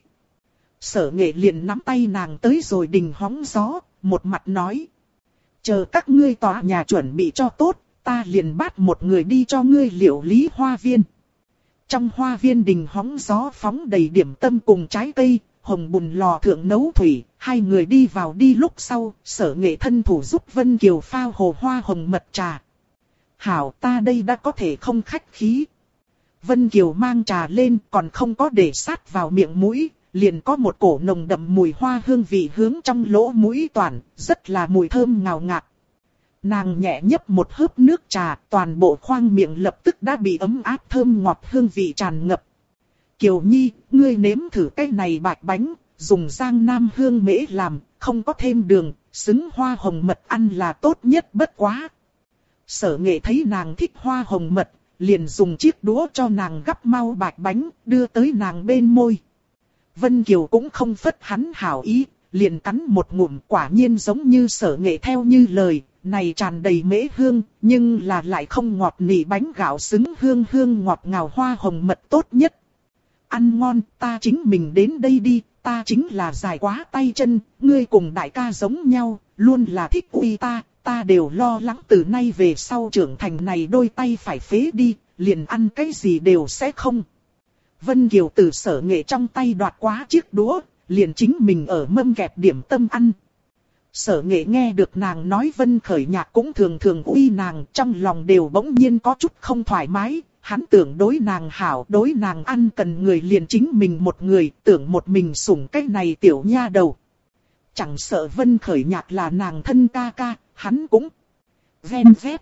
Sở Nghệ liền nắm tay nàng tới rồi đình hóng gió, một mặt nói. Chờ các ngươi tòa nhà chuẩn bị cho tốt, ta liền bắt một người đi cho ngươi liệu lý hoa viên. Trong hoa viên đình hóng gió phóng đầy điểm tâm cùng trái cây, hồng bùn lò thượng nấu thủy, hai người đi vào đi lúc sau, Sở Nghệ thân thủ giúp Vân Kiều pha hồ hoa hồng mật trà. Hảo, ta đây đã có thể không khách khí. Vân Kiều mang trà lên còn không có để sát vào miệng mũi, liền có một cổ nồng đậm mùi hoa hương vị hướng trong lỗ mũi toàn, rất là mùi thơm ngào ngạt. Nàng nhẹ nhấp một hớp nước trà, toàn bộ khoang miệng lập tức đã bị ấm áp thơm ngọt hương vị tràn ngập. Kiều Nhi, ngươi nếm thử cái này bạch bánh, dùng Giang Nam hương mễ làm, không có thêm đường, xứng hoa hồng mật ăn là tốt nhất bất quá. Sở Nghệ thấy nàng thích hoa hồng mật, liền dùng chiếc đũa cho nàng gắp mau bạch bánh, đưa tới nàng bên môi. Vân Kiều cũng không phất hắn hảo ý, liền cắn một ngụm, quả nhiên giống như Sở Nghệ theo như lời, này tràn đầy mễ hương, nhưng là lại không ngọt nỉ bánh gạo xứng hương ngọt ngào hoa hồng mật tốt nhất. Ăn ngon, ta chính mình đến đây đi, ta chính là dài quá tay chân, ngươi cùng đại ca giống nhau, luôn là thích uy ta đều lo lắng từ nay về sau trưởng thành này đôi tay phải phế đi, liền ăn cái gì đều sẽ không. Vân Kiều từ Sở Nghệ trong tay đoạt quá chiếc đũa, liền chính mình ở mâm kẹp điểm tâm ăn. Sở Nghệ nghe được nàng nói Vân Khởi Nhạc cũng thường thường uy nàng, trong lòng đều bỗng nhiên có chút không thoải mái. Hắn tưởng đối nàng hảo, đối nàng ăn cần người liền chính mình một người, tưởng một mình sủng cái này tiểu nha đầu. Chẳng sợ Vân Khởi Nhạc là nàng thân ca ca, hắn cũng ven vét.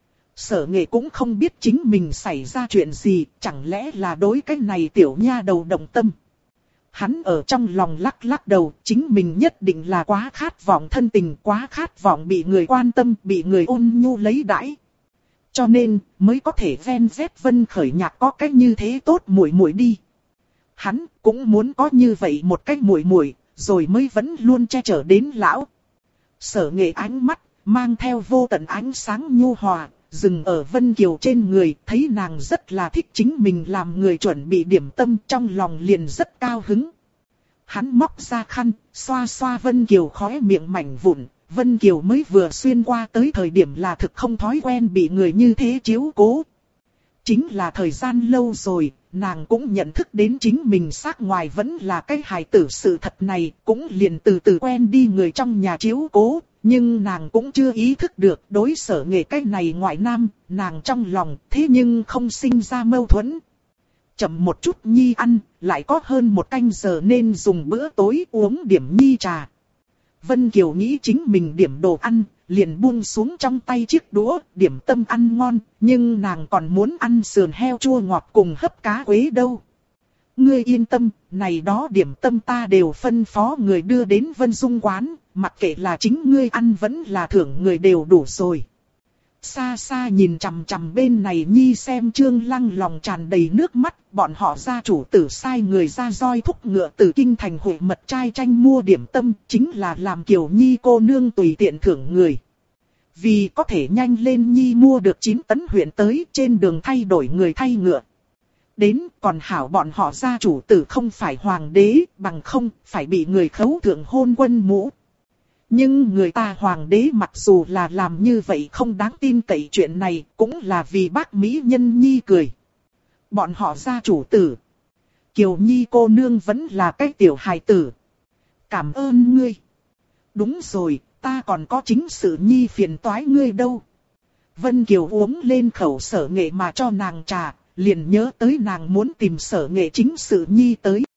Sở Nghệ cũng không biết chính mình xảy ra chuyện gì, chẳng lẽ là đối cái này tiểu nha đầu động tâm. Hắn ở trong lòng lắc lắc đầu, chính mình nhất định là quá khát vọng thân tình, quá khát vọng bị người quan tâm, bị người ôn nhu lấy đãi. Cho nên, mới có thể ven vét Vân Khởi Nhạc có cách như thế tốt muội muội đi. Hắn cũng muốn có như vậy một cách muội muội, rồi mới vẫn luôn che chở đến lão. Sở Nghệ ánh mắt, mang theo vô tận ánh sáng nhu hòa, dừng ở Vân Kiều trên người, thấy nàng rất là thích chính mình làm người chuẩn bị điểm tâm, trong lòng liền rất cao hứng. Hắn móc ra khăn, xoa xoa Vân Kiều khóe miệng mảnh vụn. Vân Kiều mới vừa xuyên qua tới thời điểm là thực không thói quen bị người như thế chiếu cố. Chính là thời gian lâu rồi, nàng cũng nhận thức đến chính mình xác ngoài vẫn là cái hài tử sự thật này, cũng liền từ từ quen đi người trong nhà chiếu cố. Nhưng nàng cũng chưa ý thức được đối Sở Nghệ cái này ngoại nam, nàng trong lòng thế nhưng không sinh ra mâu thuẫn. Chậm một chút nhi ăn, lại có hơn một canh giờ nên dùng bữa tối uống điểm nhi trà. Vân Kiều nghĩ chính mình điểm đồ ăn, liền buông xuống trong tay chiếc đũa, điểm tâm ăn ngon, nhưng nàng còn muốn ăn sườn heo chua ngọt cùng hấp cá quế đâu. Ngươi yên tâm, này đó điểm tâm ta đều phân phó người đưa đến Vân Dung quán, mặc kệ là chính ngươi ăn vẫn là thưởng người đều đủ rồi. Xa xa nhìn chằm chằm bên này nhi xem Trương Lăng lòng tràn đầy nước mắt, bọn họ gia chủ tử sai người ra roi thúc ngựa từ kinh thành hội mật trai tranh mua điểm tâm, chính là làm Kiều Nhi cô nương tùy tiện thưởng người. Vì có thể nhanh lên Nhi mua được 9 tấn huyện tới, trên đường thay đổi người thay ngựa. Đến còn hảo bọn họ gia chủ tử không phải hoàng đế, bằng không phải bị người khấu thượng hôn quân mũ. Nhưng người ta hoàng đế mặc dù là làm như vậy không đáng tin cậy, chuyện này cũng là vì bác Mỹ Nhân Nhi cười. Bọn họ gia chủ tử. Kiều Nhi cô nương vẫn là cái tiểu hài tử. Cảm ơn ngươi. Đúng rồi, ta còn có chính sự Nhi phiền toái ngươi đâu. Vân Kiều uống lên khẩu Sở Nghệ mà cho nàng trà, liền nhớ tới nàng muốn tìm Sở Nghệ chính sự Nhi tới.